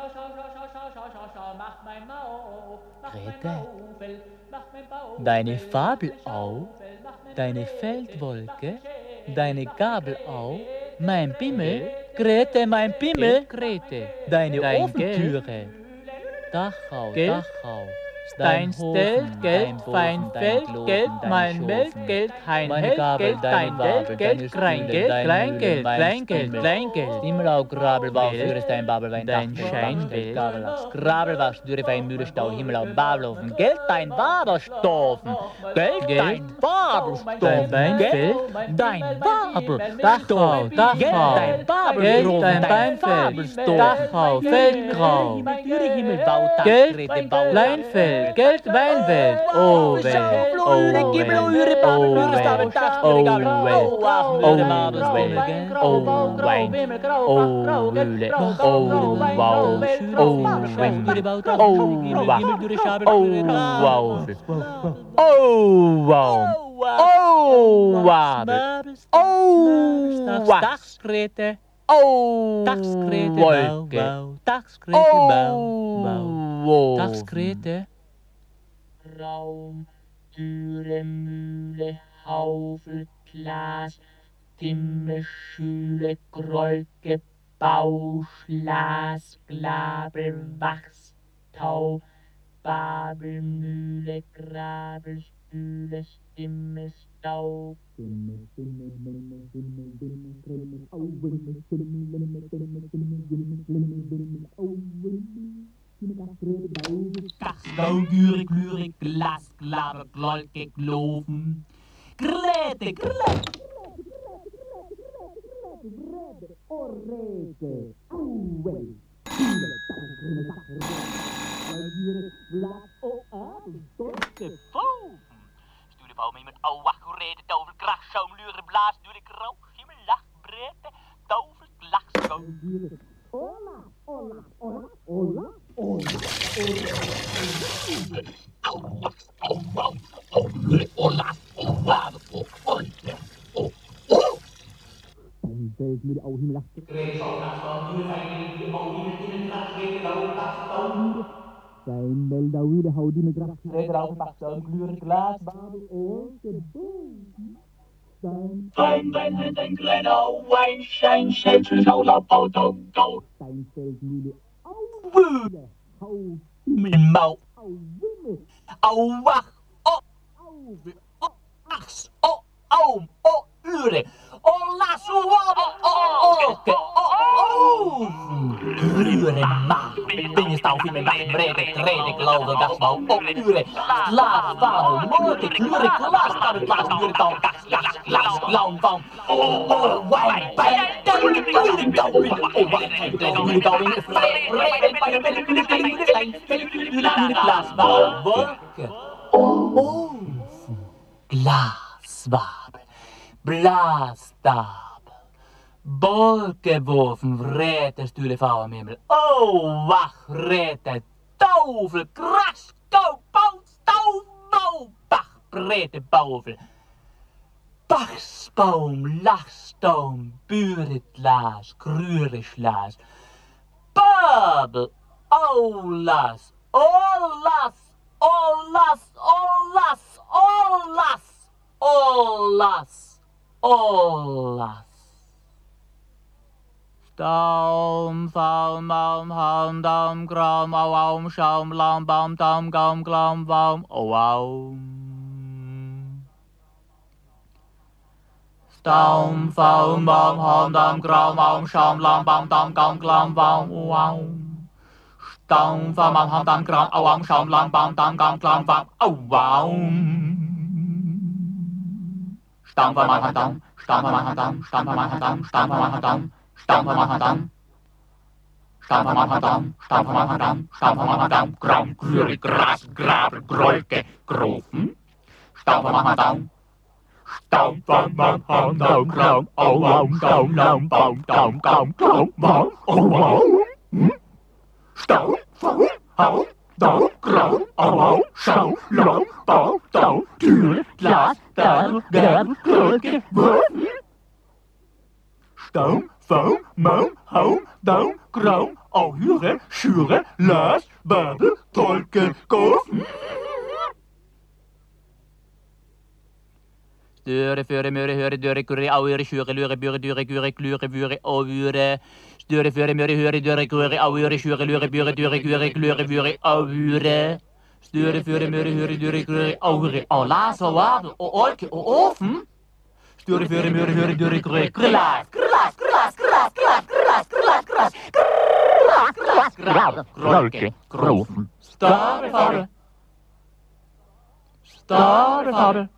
Grete, deine Fabel auf, deine Feldwolke, deine Gabel auf, mein Bimmel, Grete, mein Bimmel, Grete, deine Ofentüre, Dachau, Dachau, dein Stelt, Geld, fein Feld, Geld, mein Welt, Geld, hein Held, Geld, dein Welt, Geld, Kleingeld, Kleingeld, Kleingeld, Kleingeld. Immerau, Grabel, Bau, Führestein, Babel, Wein, dein Scheinwelt, Gabelachs, Grabel, was, Dürrefein, Mühlestau, Himmelau, Babelhofen, Geld, dein Babelstoffen, Geld, dein Babelstoffen, dein Weinfeld, dein Babel, Dachau, Dachau, dein Babel, dein Weinfeld, Dachau, Feldgrau, Geld, Leinfeld, Geld, Weinwelt, oh Welt, oh Welt, oh Welt, oh Welt, oh Wein, oh Mühle, oh Wow, oh Schweng, oh Wach, oh Wow, oh Wow, oh Wabel, oh Wachskrete, oh Wolke, oh Dachskrete. Raum, Türe, Mühle, Haufel, Glas, Dimme, Schüle, Grolke, Bau, Schlas, Glabel, Wachs, Tau, Babel, Mühle, Grabel, Spüle, Stimme, Stau. Dachsbau, Güre, Glüre, Glas, Glaber, Glolke, Gloven. Grete, Grete. Orrete, Auwe, Stuur bouw mee met ouwe, reden, tover, kracht, schaum, luren, blaas, duur ik rook, gimmel, lach, breedte, tover, lach, schaum. Ola, ola, ola, ola, ola, zijn Meldau, de houdie met graag reden over Baxtoon, kleuren, glas, babel, oor, de boom. Fijn wijn en een kleine wijn, zijn zeven zo lang auto, dood. Zijn veldmühle, ouwe, hou, mijn mouw, ouwe, ouwe, ouwe, aks, oom, uren, las, uren, ma, dingenstouw, mijn dag, brede, geloof, dagsbouw, uren, laat, vader, moord, kleuren, glas, kan het laatste uren, dan, glas, lang van, wijn, pijn, Glaswabel, Blaastabel, Bolkewoven, vrete, stule vouwen, mimmel, oh, wacht, rete, touvel, kras, kou, pout, stouw, bouw, bach, brete, bouvel, Bachsbaum, Lachstoom, Buretlaas, Krureslaas, Babel, Olas, Olas, Olas, Olas, Olas, Olas, Olas. Staum, Faum, Baum, Haum, Daum, Graum, Auaum, Schaum, Laum, Baum, Daum, Gaum, Glaum, Baum, Auaum. Staum, Faum, Baum, Haum, Daum, Graum, Auaum, Schaum, Laum, Baum, Daum, Gaum, Glaum, Baum, Auaum. Staum, Faum, Baum, Haum, Daum, Graum, Auaum, Schaum, Laum, Baum, Daum, Gaum, Glaum, Baum, Auaum. Staum, Faum, Baum, Daum, Staum, Faum, Daum, Staum, Faum, Daum, Staum, Faum, Daum, Staum, Faum, Daum. Staum, Faum, Daum, Staum, Faum, Daum, Staum, Faum, Daum, Graum, Grüre, Gras, Grabel, Grolke, Grofen. Staum, Faum, Daum. Staum, bam, bam, bam, daum, graum, au, waum, daum, laum, baum, daum, gaum, graum, waum, au, waum. Staum, faum, hau, daum, graum, au, waum, schau, laum, baum, daum, Türe, Glas, Gabel, Gabel, Kröke, Wurf. Staum, faum, maum, hau, daum, graum, au, Hüre, Schüre, Las, Babel, Tolke, Golf. Störe, före, möre, höre, döre, kurre, auere, schüre, löre, büre, düre, güre, klüre, würe, auwüre. Störe, före, möre, höre, döre, kurre, auere, schüre, löre, büre, düre, güre, klüre, würe, auwüre. Störe, före, möre, höre, döre, kurre, auere, au, las, au, wabel, au, olke, au, ofen. Störe, före, möre, höre, döre, kurre, grillas, grillas, grillas, grillas, grillas, grillas, grillas, grillas, grillas, grillas, grolke, grofen. Stare, fare. Stare, fare.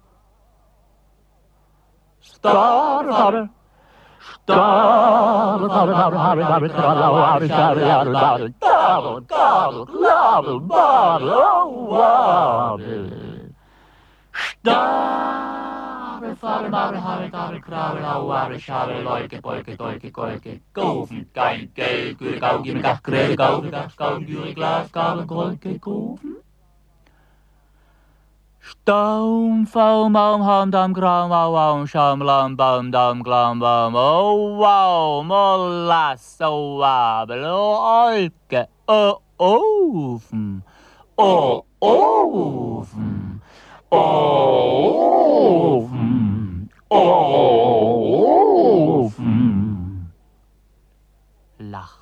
Stare, fare. Stare, fare, fare, fare, fare, fare, gabel, gabel, glabel, babel, oh, wabel. Stare, fare, mare, hare, gabel, krabel, au, wabel, schabel, leuke, polke, dolke, kolke, gofen, gein, gel, güre, gau, gimme, gach, grele, gau, gach, gau, güre, glas, gabel, grolke, gofen. Staum, faum, aum, haum, dam, graum, au, aum, schaum, laum, baum, dam, glaum, baum, oh, wow, mollas, oh, wabel, oh, olke, oh, ofen, oh, ofen, oh, ofen, oh, ofen. Lach.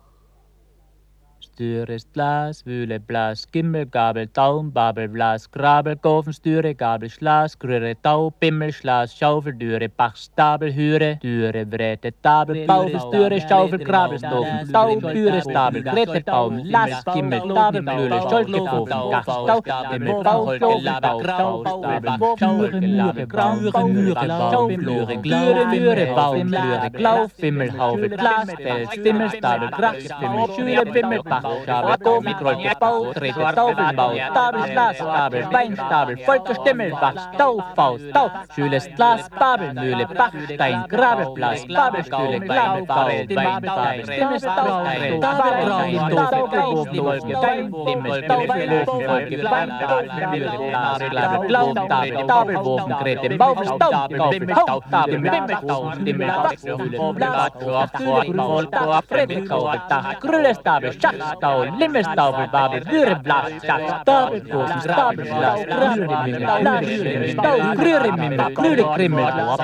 Störe ist Glas, Wühle, Blas, Gimmel, Gabel, Daum, Babel, Blas, Grabel, Gofen, Störe, Gabel, Schlas, Grüre, Tau, Bimmel, Schlas, Schaufel, Dürre, Bach, Stabel, Hüre, Dürre, Wrete, Tabel, Baufe, Störe, Schaufel, Grabel, Stofen, Tau, Dürre, Stabel, Grete, Baum, Lass, Gimmel, Tabel, Mühle, Scholke, Gofen, Gach, Tau, Bimmel, Bau, Klofen, Bau, Tau, Dürre, Mühre, Graum, Mühre, Schaufel, Mühre, Glüre, Mühre, Baum, Mühre, Glauf, Bimmel, Haufe, Glas, Fels, Bimmel, Stabel, Grach, Bimmel, Schüre, Bimmel, Bach, Schabel, Gofen, Krolke, Bau, Trete, Staufelbau, Stabel, Schlas, Stabel, Weinstabel, Volke, Stimmel, Bach, Stau, Faust, Stau, Schüles, Glas, Babel, Mühle, Bach, Stein, Grabel, Blas, Babel, Stühle, Glau, Bau, Stimmel, Babel, Stimmel, Stau, Stein, Babel, Stau, Gofen, Wolke, Stein, Stimmel, Stau, Wolke, Wein, Mühle, Blas, Glabel, Glau, Stabel, Stabel, Wofen, Grete, Baufel, Stau, Gaufel, Hau, Stabel, Bimmel, Stau, Stimmel, Bach, Mühle, Blas, Stühle, Grol, Bau, Frede, Gaufel, Dach, Grülle, Stabel, Schach, Stau, Limmerstaufel, Babel, Dürre, Blas, Schach, Stabel, Gofen, Stabel, Schlas, Grüre, Mimmel, Blas, Stau, Grüre, Mimmel, Grüre, Krimmel,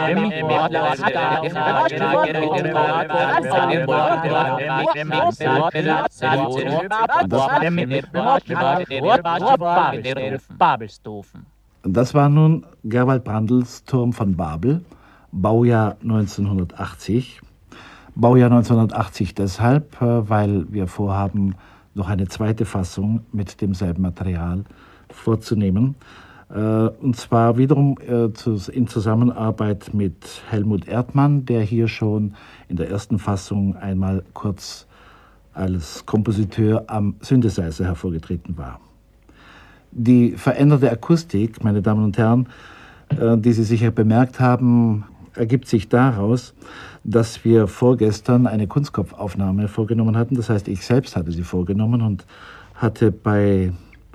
Babelstofen. Das war nun Gerwald Brandls Turm von Babel, Baujahr 1980. Baujahr 1980 deshalb, weil wir vorhaben, noch eine zweite Fassung mit demselben Material vorzunehmen. Und zwar wiederum in Zusammenarbeit mit Helmut Erdmann, der hier schon in der ersten Fassung einmal kurz als Kompositeur am Synthesizer hervorgetreten war. Die veränderte Akustik, meine Damen und Herren, die Sie sicher bemerkt haben, ergibt sich daraus, dass wir vorgestern eine Kunstkopfaufnahme vorgenommen hatten. Das heißt, ich selbst hatte sie vorgenommen und hatte bei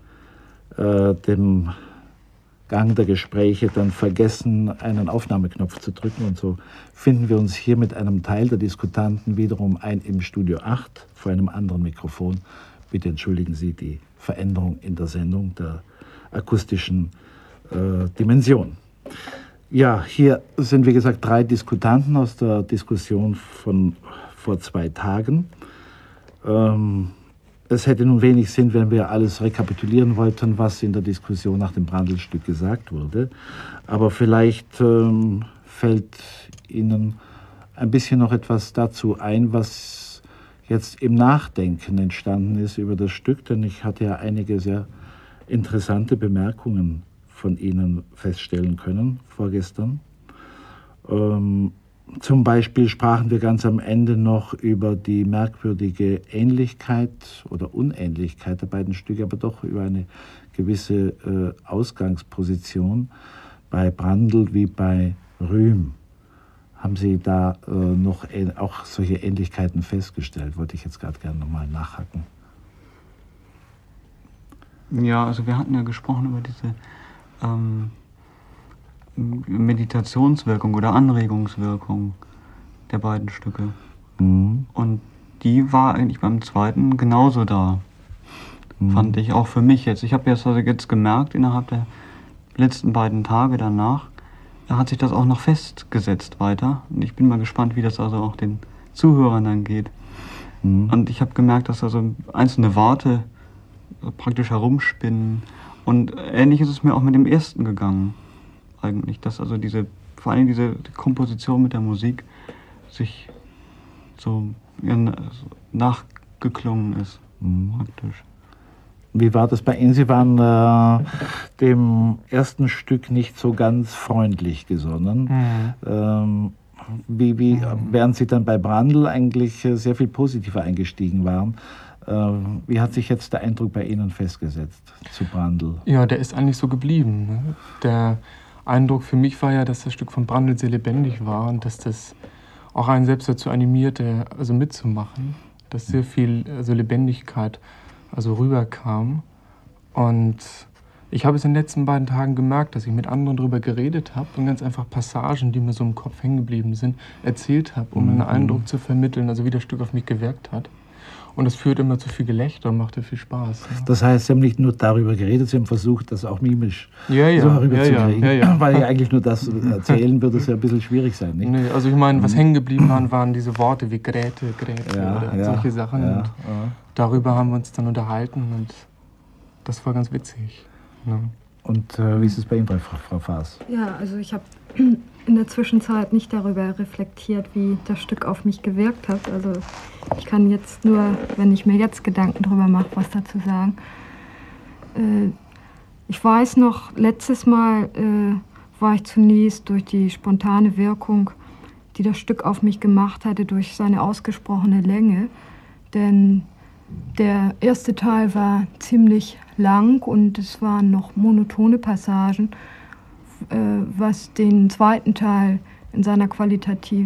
dem Gang der Gespräche dann vergessen, einen Aufnahmeknopf zu drücken. Und so finden wir uns hier mit einem Teil der Diskutanten wiederum ein im Studio 8 vor einem anderen Mikrofon. Bitte entschuldigen Sie die Veränderung in der Sendung der akustischen Dimension. Ja, hier sind wie gesagt 3 Diskutanten aus der Diskussion von vor 2 Tagen. Es hätte nun wenig Sinn, wenn wir alles rekapitulieren wollten, was in der Diskussion nach dem Brandl-Stück gesagt wurde. Aber vielleicht fällt Ihnen ein bisschen noch etwas dazu ein, was jetzt im Nachdenken entstanden ist über das Stück, denn ich hatte ja einige sehr interessante Bemerkungen von Ihnen feststellen können vorgestern. Zum Beispiel sprachen wir ganz am Ende noch über die merkwürdige Ähnlichkeit oder Unähnlichkeit der beiden Stücke, aber doch über eine gewisse Ausgangsposition. bei Brandl wie bei Rühm. Haben Sie da noch auch solche Ähnlichkeiten festgestellt? Wollte ich jetzt gerade gerne nochmal nachhaken. Ja, also wir hatten ja gesprochen über diese Meditationswirkung oder Anregungswirkung der beiden Stücke. Mhm. Und die war eigentlich beim zweiten genauso da, fand ich, auch für mich jetzt. Ich habe jetzt gemerkt, innerhalb der letzten beiden Tage danach, hat sich das auch noch festgesetzt weiter. Und ich bin mal gespannt, wie das also auch den Zuhörern dann geht. Und ich habe gemerkt, dass also einzelne Worte praktisch herumspinnen. Und ähnlich ist es mir auch mit dem ersten gegangen, eigentlich. Dass also vor allem diese Komposition mit der Musik sich so nachgeklungen ist, praktisch. Wie war das bei Ihnen? Sie waren dem ersten Stück nicht so ganz freundlich gesonnen. Während Sie dann bei Brandl eigentlich sehr viel positiver eingestiegen waren. Wie hat sich jetzt der Eindruck bei Ihnen festgesetzt zu Brandl? Ja, der ist eigentlich so geblieben. Ne? Der Eindruck für mich war ja, dass das Stück von Brandl sehr lebendig war und dass das auch einen selbst dazu animierte, also mitzumachen. Dass sehr viel Lebendigkeit rüberkam. Und ich habe es in den letzten beiden Tagen gemerkt, dass ich mit anderen darüber geredet habe und ganz einfach Passagen, die mir so im Kopf hängen geblieben sind, erzählt habe, um einen Eindruck zu vermitteln, also wie das Stück auf mich gewirkt hat. Und das führt immer zu viel Gelächter und machte viel Spaß. Ja. Das heißt, Sie haben nicht nur darüber geredet, Sie haben versucht, das auch mimisch so rüberzukriegen. Ja. Weil ja eigentlich nur das erzählen würde es ja ein bisschen schwierig sein. Nicht? Nee, also ich meine, was hängen geblieben waren diese Worte wie Gräte oder solche Sachen. Und darüber haben wir uns dann unterhalten und das war ganz witzig. Ja. Und wie ist es bei Ihnen, Frau Faas? Ja, also ich habe in der Zwischenzeit nicht darüber reflektiert, wie das Stück auf mich gewirkt hat. Also ich kann jetzt nur, wenn ich mir jetzt Gedanken darüber mache, was dazu sagen. Ich weiß noch, letztes Mal war ich zunächst durch die spontane Wirkung, die das Stück auf mich gemacht hatte, durch seine ausgesprochene Länge. Denn der erste Teil war ziemlich lang und es waren noch monotone Passagen, was den zweiten Teil in seiner Qualität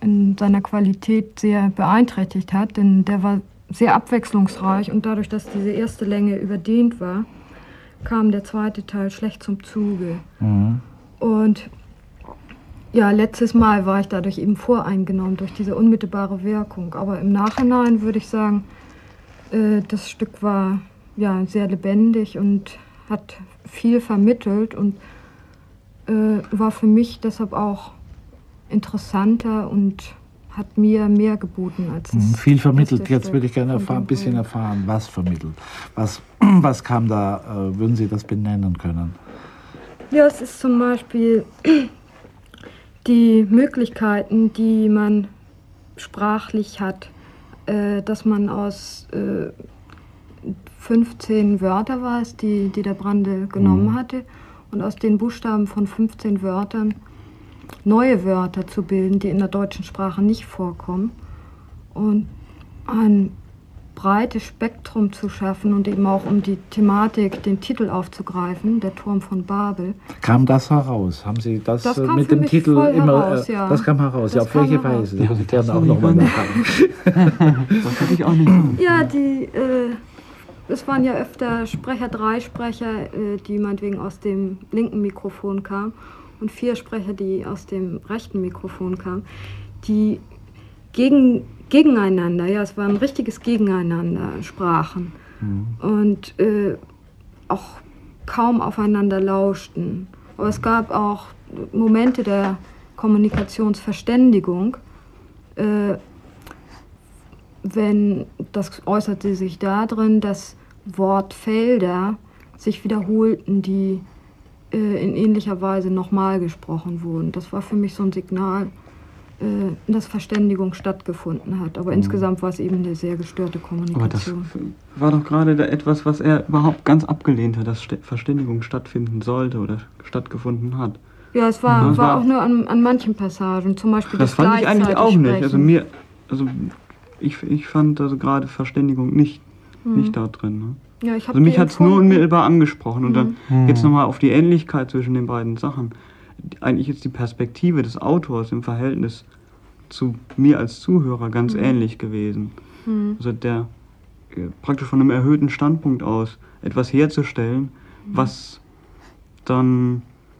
sehr beeinträchtigt hat, denn der war sehr abwechslungsreich und dadurch, dass diese erste Länge überdehnt war, kam der zweite Teil schlecht zum Zuge. Und ja, letztes Mal war ich dadurch eben voreingenommen durch diese unmittelbare Wirkung, aber im Nachhinein würde ich sagen, das Stück war ja sehr lebendig und hat viel vermittelt und war für mich deshalb auch interessanter und hat mir mehr geboten als das. Viel vermittelt. Jetzt würde ich gerne ein bisschen erfahren, was vermittelt. Was kam da, würden Sie das benennen können? Ja, es ist zum Beispiel die Möglichkeiten, die man sprachlich hat, dass man aus 15 Wörter war es, die der Brandl genommen hatte, und aus den Buchstaben von 15 Wörtern neue Wörter zu bilden, die in der deutschen Sprache nicht vorkommen, und ein breites Spektrum zu schaffen und eben auch um die Thematik, den Titel aufzugreifen, der Turm von Babel. Kam das heraus? Haben Sie das mit dem Titel immer heraus, ja. Das kam heraus. Das auf welche Weise? Das würde ich gerne auch nochmal nachfragen. Das hätte ich auch nicht. Ja, es waren ja öfter drei Sprecher, die meinetwegen aus dem linken Mikrofon kamen, und 4 Sprecher, die aus dem rechten Mikrofon kamen, die gegeneinander, ja, es war ein richtiges Gegeneinander, sprachen und auch kaum aufeinander lauschten. Aber es gab auch Momente der Kommunikationsverständigung, das äußerte sich darin, dass Wortfelder sich wiederholten, die in ähnlicher Weise nochmal gesprochen wurden. Das war für mich so ein Signal, dass Verständigung stattgefunden hat. Aber insgesamt war es eben eine sehr gestörte Kommunikation. Aber das war doch gerade etwas, was er überhaupt ganz abgelehnt hat, dass Verständigung stattfinden sollte oder stattgefunden hat. Ja, es war auch nur an manchen Passagen, zum Beispiel das fand ich eigentlich auch nicht. Ich fand also gerade Verständigung nicht da drin. Ne? Ja, mich hat es nur unmittelbar angesprochen. Und dann jetzt nochmal auf die Ähnlichkeit zwischen den beiden Sachen. eigentlich ist die Perspektive des Autors im Verhältnis zu mir als Zuhörer ganz ähnlich gewesen. Also der praktisch von einem erhöhten Standpunkt aus etwas herzustellen, was dann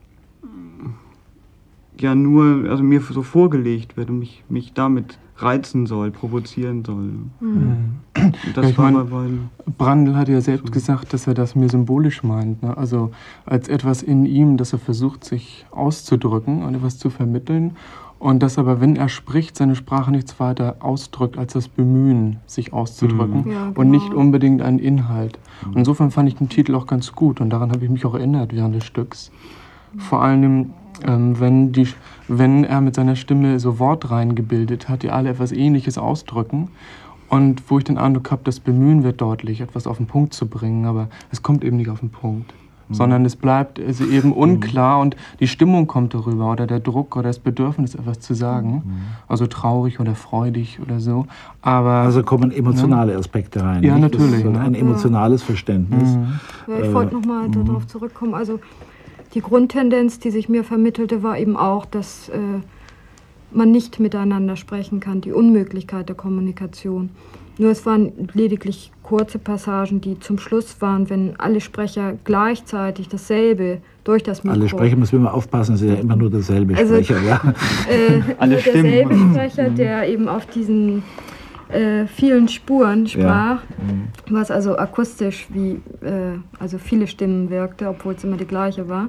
ja nur, also mir so vorgelegt wird und mich damit reizen soll, provozieren soll. Das Ja, ich war mein, bei Brandl hat ja selbst gesagt, dass er das mir symbolisch meint. Ne? Also als etwas in ihm, das er versucht, sich auszudrücken und etwas zu vermitteln. Und dass aber, wenn er spricht, seine Sprache nichts weiter ausdrückt als das Bemühen, sich auszudrücken Ja, und nicht genau. unbedingt einen Inhalt. Und insofern fand ich den Titel auch ganz gut und daran habe ich mich auch erinnert während des Stücks. Vor allem, wenn er mit seiner Stimme so Wortreihen gebildet hat, die alle etwas Ähnliches ausdrücken und wo ich den Eindruck habe, das Bemühen wird deutlich, etwas auf den Punkt zu bringen, aber es kommt eben nicht auf den Punkt. Sondern es bleibt also eben unklar und die Stimmung kommt darüber oder der Druck oder das Bedürfnis, etwas zu sagen. Also traurig oder freudig oder so. Aber, Also kommen emotionale Aspekte rein. Ja, nicht? natürlich, Das ist ne? ein emotionales Verständnis. Ja, ich wollte nochmal darauf zurückkommen. Also die Grundtendenz, die sich mir vermittelte, war eben auch, dass man nicht miteinander sprechen kann, die Unmöglichkeit der Kommunikation. Nur es waren lediglich kurze Passagen, die zum Schluss waren, wenn alle Sprecher gleichzeitig dasselbe durch das Mikro... Alle Sprecher, müssen wir mal aufpassen, sind ja immer nur derselbe Also, Sprecher. Ja. Alle also derselbe Stimmen. Sprecher, der eben auf diesen vielen Spuren sprach, was also akustisch wie also viele Stimmen wirkte, obwohl es immer die gleiche war.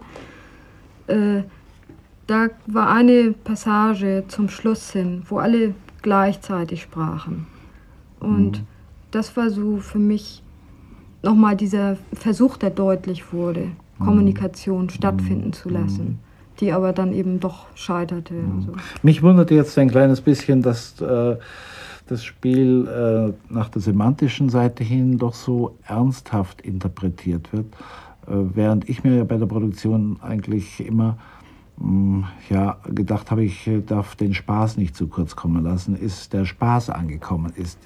Da war eine Passage zum Schluss hin, wo alle gleichzeitig sprachen. Und das war so für mich nochmal dieser Versuch, der deutlich wurde, Kommunikation stattfinden zu lassen, die aber dann eben doch scheiterte. Also. Mich wundert jetzt ein kleines bisschen, dass das Spiel nach der semantischen Seite hin doch so ernsthaft interpretiert wird, während ich mir ja bei der Produktion eigentlich immer gedacht habe, ich darf den Spaß nicht zu kurz kommen lassen. Ist der Spaß angekommen? Ist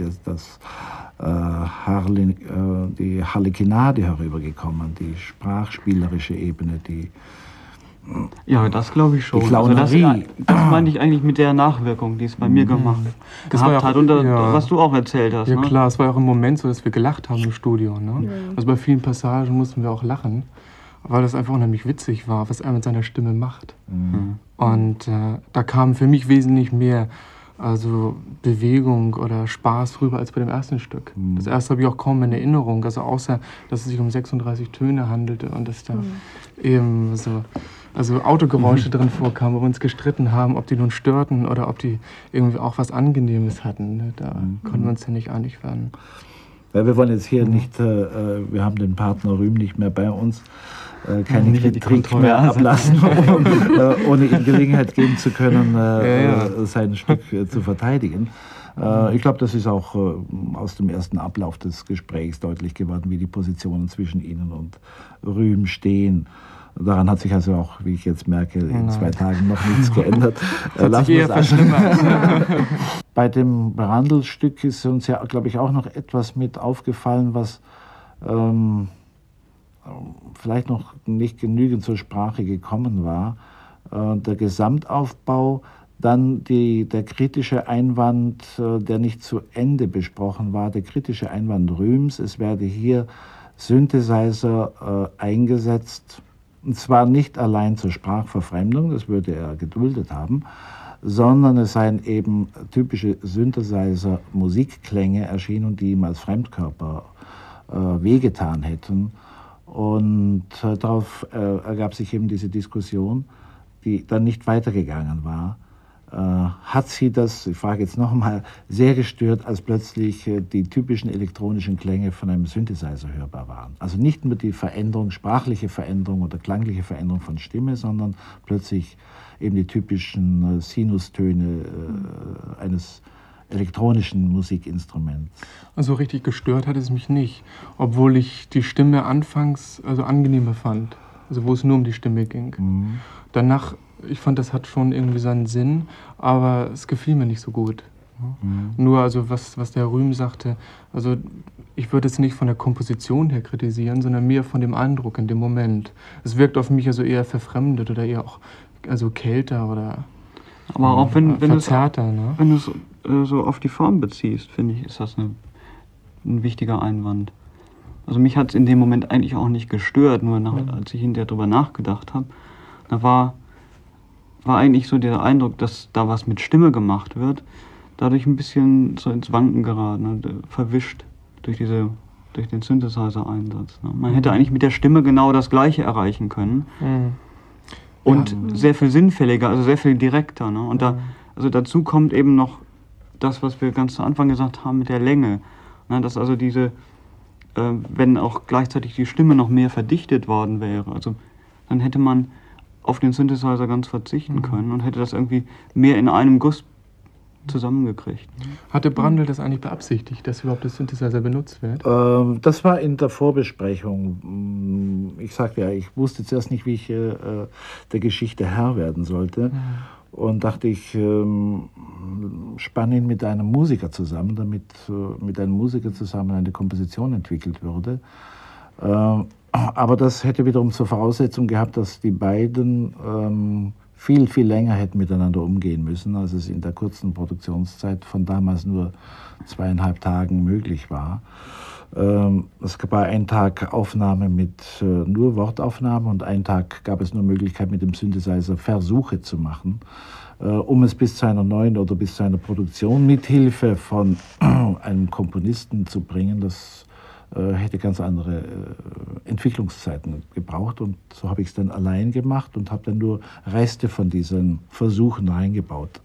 die Harlekinade herübergekommen? Die sprachspielerische Ebene, die... Ja, das glaube ich schon. Die Clownerie. Das meine ich eigentlich mit der Nachwirkung, die es bei mir gemacht Das war ja auch- hat. Und ja. was du auch erzählt hast. Ja ne? klar, es war ja auch im Moment so, dass wir gelacht haben im Studio. Ne? Ja. Also bei vielen Passagen mussten wir auch lachen, weil das einfach unheimlich witzig war, was er mit seiner Stimme macht. Und da kam für mich wesentlich mehr also Bewegung oder Spaß rüber als bei dem ersten Stück. Das erste habe ich auch kaum in Erinnerung, also außer, dass es sich um 36 Töne handelte und dass da eben so also Autogeräusche drin vorkamen, wo wir uns gestritten haben, ob die nun störten oder ob die irgendwie auch was Angenehmes hatten. Ne? Da konnten wir uns ja nicht einig werden. Ja, wir wollen jetzt hier nicht, wir haben den Partner Rühm nicht mehr bei uns, keine Nicht die Kritik Kontroverse. mehr ablassen, ohne ihm Gelegenheit geben zu können, sein Stück zu verteidigen. Ich glaube, das ist auch aus dem ersten Ablauf des Gesprächs deutlich geworden, wie die Positionen zwischen Ihnen und Rühm stehen. Daran hat sich also auch, wie ich jetzt merke, in 2 Tagen noch nichts geändert. Hat sich eher verschlimmert. Bei dem Brandl-Stück ist uns ja, glaube ich, auch noch etwas mit aufgefallen, was vielleicht noch nicht genügend zur Sprache gekommen war. Der Gesamtaufbau, dann der kritische Einwand, der nicht zu Ende besprochen war, der kritische Einwand Rühms, es werde hier Synthesizer eingesetzt, und zwar nicht allein zur Sprachverfremdung, das würde er geduldet haben, sondern es seien eben typische Synthesizer-Musikklänge erschienen, die ihm als Fremdkörper wehgetan hätten. Und darauf ergab sich eben diese Diskussion, die dann nicht weitergegangen war. Hat Sie das, ich frage jetzt nochmal, sehr gestört, als plötzlich die typischen elektronischen Klänge von einem Synthesizer hörbar waren? Also nicht nur die Veränderung, sprachliche Veränderung oder klangliche Veränderung von Stimme, sondern plötzlich eben die typischen Sinustöne eines elektronischen Musikinstruments. Also richtig gestört hat es mich nicht, obwohl ich die Stimme anfangs also angenehmer fand, also wo es nur um die Stimme ging. Danach, ich fand, das hat schon irgendwie seinen Sinn, aber es gefiel mir nicht so gut. Nur also was der Rühm sagte, also ich würde es nicht von der Komposition her kritisieren, sondern mehr von dem Eindruck in dem Moment. Es wirkt auf mich also eher verfremdet oder eher auch also kälter oder Aber auch wenn du es verzerrter, ne? so auf die Form beziehst, finde ich, ist das ein wichtiger Einwand. Also mich hat es in dem Moment eigentlich auch nicht gestört, nur als ich hinterher drüber nachgedacht habe, da war eigentlich so der Eindruck, dass da was mit Stimme gemacht wird, dadurch ein bisschen so ins Wanken geraten und verwischt durch den Synthesizer-Einsatz. Ne? Man hätte eigentlich mit der Stimme genau das Gleiche erreichen können. Und sehr viel sinnfälliger, also sehr viel direkter. Ne? Und also dazu kommt eben noch das, was wir ganz zu Anfang gesagt haben mit der Länge. Ne? Dass also wenn auch gleichzeitig die Stimme noch mehr verdichtet worden wäre, also dann hätte man auf den Synthesizer ganz verzichten können und hätte das irgendwie mehr in einem Guss zusammengekriegt. Hatte Brandl das eigentlich beabsichtigt, dass überhaupt der Synthesizer benutzt wird? Das war in der Vorbesprechung. Ich sagte ja, ich wusste zuerst nicht, wie ich der Geschichte Herr werden sollte. Und dachte, ich spanne ihn mit einem Musiker zusammen, damit mit einem Musiker zusammen eine Komposition entwickelt würde. Aber das hätte wiederum zur Voraussetzung gehabt, dass die beiden viel, viel länger hätten miteinander umgehen müssen, als es in der kurzen Produktionszeit von damals nur 2,5 Tagen möglich war. Es war ein Tag Aufnahme mit nur Wortaufnahme und einen Tag gab es nur Möglichkeit, mit dem Synthesizer Versuche zu machen, um es bis zu einer neuen oder bis zu einer Produktion mit Hilfe von einem Komponisten zu bringen. Das hätte ganz andere Entwicklungszeiten gebraucht und so habe ich es dann allein gemacht und habe dann nur Reste von diesen Versuchen reingebaut.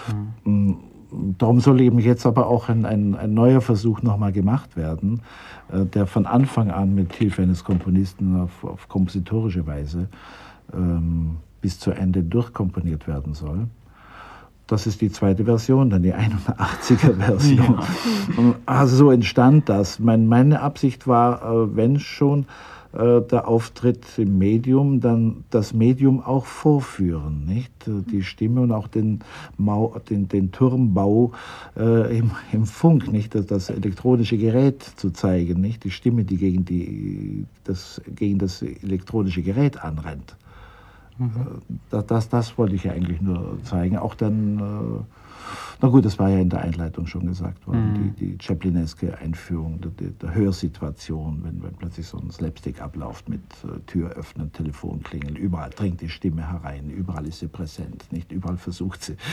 Darum soll eben jetzt aber auch ein neuer Versuch nochmal gemacht werden, der von Anfang an mit Hilfe eines Komponisten auf kompositorische Weise bis zu Ende durchkomponiert werden soll. Das ist die zweite Version, dann die 81er-Version. Ja. Also so entstand das. Meine Absicht war, wenn schon der Auftritt im Medium, dann das Medium auch vorführen, nicht? Die Stimme und auch den Turmbau im Funk, nicht? Das elektronische Gerät zu zeigen, nicht? Die Stimme, die gegen das elektronische Gerät anrennt. Das wollte ich ja eigentlich nur zeigen. Auch dann, na gut, das war ja in der Einleitung schon gesagt worden, die Chaplineske Einführung der Hörsituation, wenn plötzlich so ein Slapstick abläuft mit Tür öffnen, Telefon klingeln, überall dringt die Stimme herein, überall ist sie präsent, nicht überall versucht sie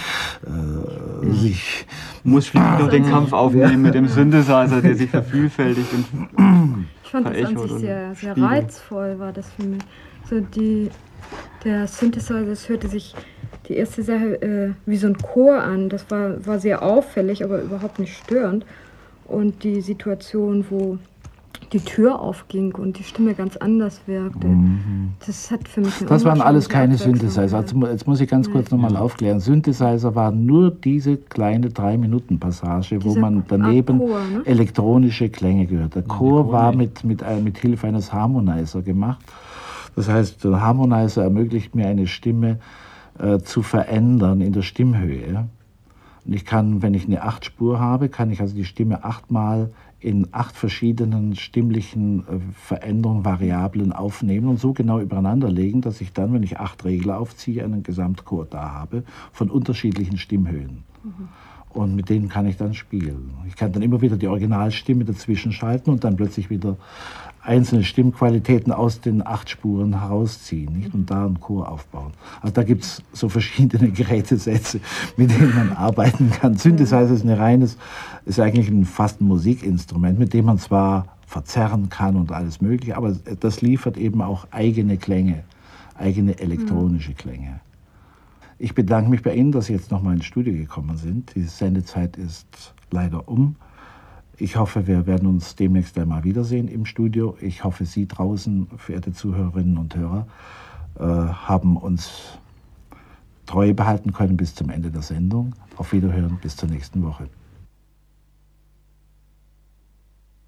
sich... Muss vielleicht noch den Kampf aufnehmen mit dem Synthesizer, der sich vervielfältigt. Ich fand das an sich sehr, sehr reizvoll, war das für mich. So der Synthesizer, das hörte sich die erste Sache wie so ein Chor an. Das war sehr auffällig, aber überhaupt nicht störend. Und die Situation, wo die Tür aufging und die Stimme ganz anders wirkte, das hat für mich eine Das waren alles keine Synthesizer. Jetzt muss ich ganz kurz nochmal aufklären. Synthesizer war nur diese kleine 3-Minuten-Passage, wo man daneben Chor, ne? Elektronische Klänge gehört. Der Chor war mit Hilfe eines Harmonizer gemacht. Das heißt, der Harmonizer ermöglicht mir, eine Stimme zu verändern in der Stimmhöhe. Und ich kann, wenn ich eine 8-Spur habe, kann ich also die Stimme 8-mal in 8 verschiedenen stimmlichen Veränderungen, Variablen aufnehmen und so genau übereinander legen, dass ich dann, wenn ich 8 Regler aufziehe, einen Gesamtchor da habe von unterschiedlichen Stimmhöhen. Und mit denen kann ich dann spielen. Ich kann dann immer wieder die Originalstimme dazwischen schalten und dann plötzlich wieder einzelne Stimmqualitäten aus den 8 Spuren herausziehen, nicht? Und da einen Chor aufbauen. Also da gibt es so verschiedene Gerätesätze, mit denen man arbeiten kann. Synthesizer ist eigentlich fast ein Musikinstrument, mit dem man zwar verzerren kann und alles Mögliche, aber das liefert eben auch eigene Klänge, eigene elektronische Klänge. Ich bedanke mich bei Ihnen, dass Sie jetzt nochmal ins Studio gekommen sind. Die Sendezeit ist leider um. Ich hoffe, wir werden uns demnächst einmal wiedersehen im Studio. Ich hoffe, Sie draußen, verehrte Zuhörerinnen und Hörer, haben uns treu behalten können bis zum Ende der Sendung. Auf Wiederhören, bis zur nächsten Woche.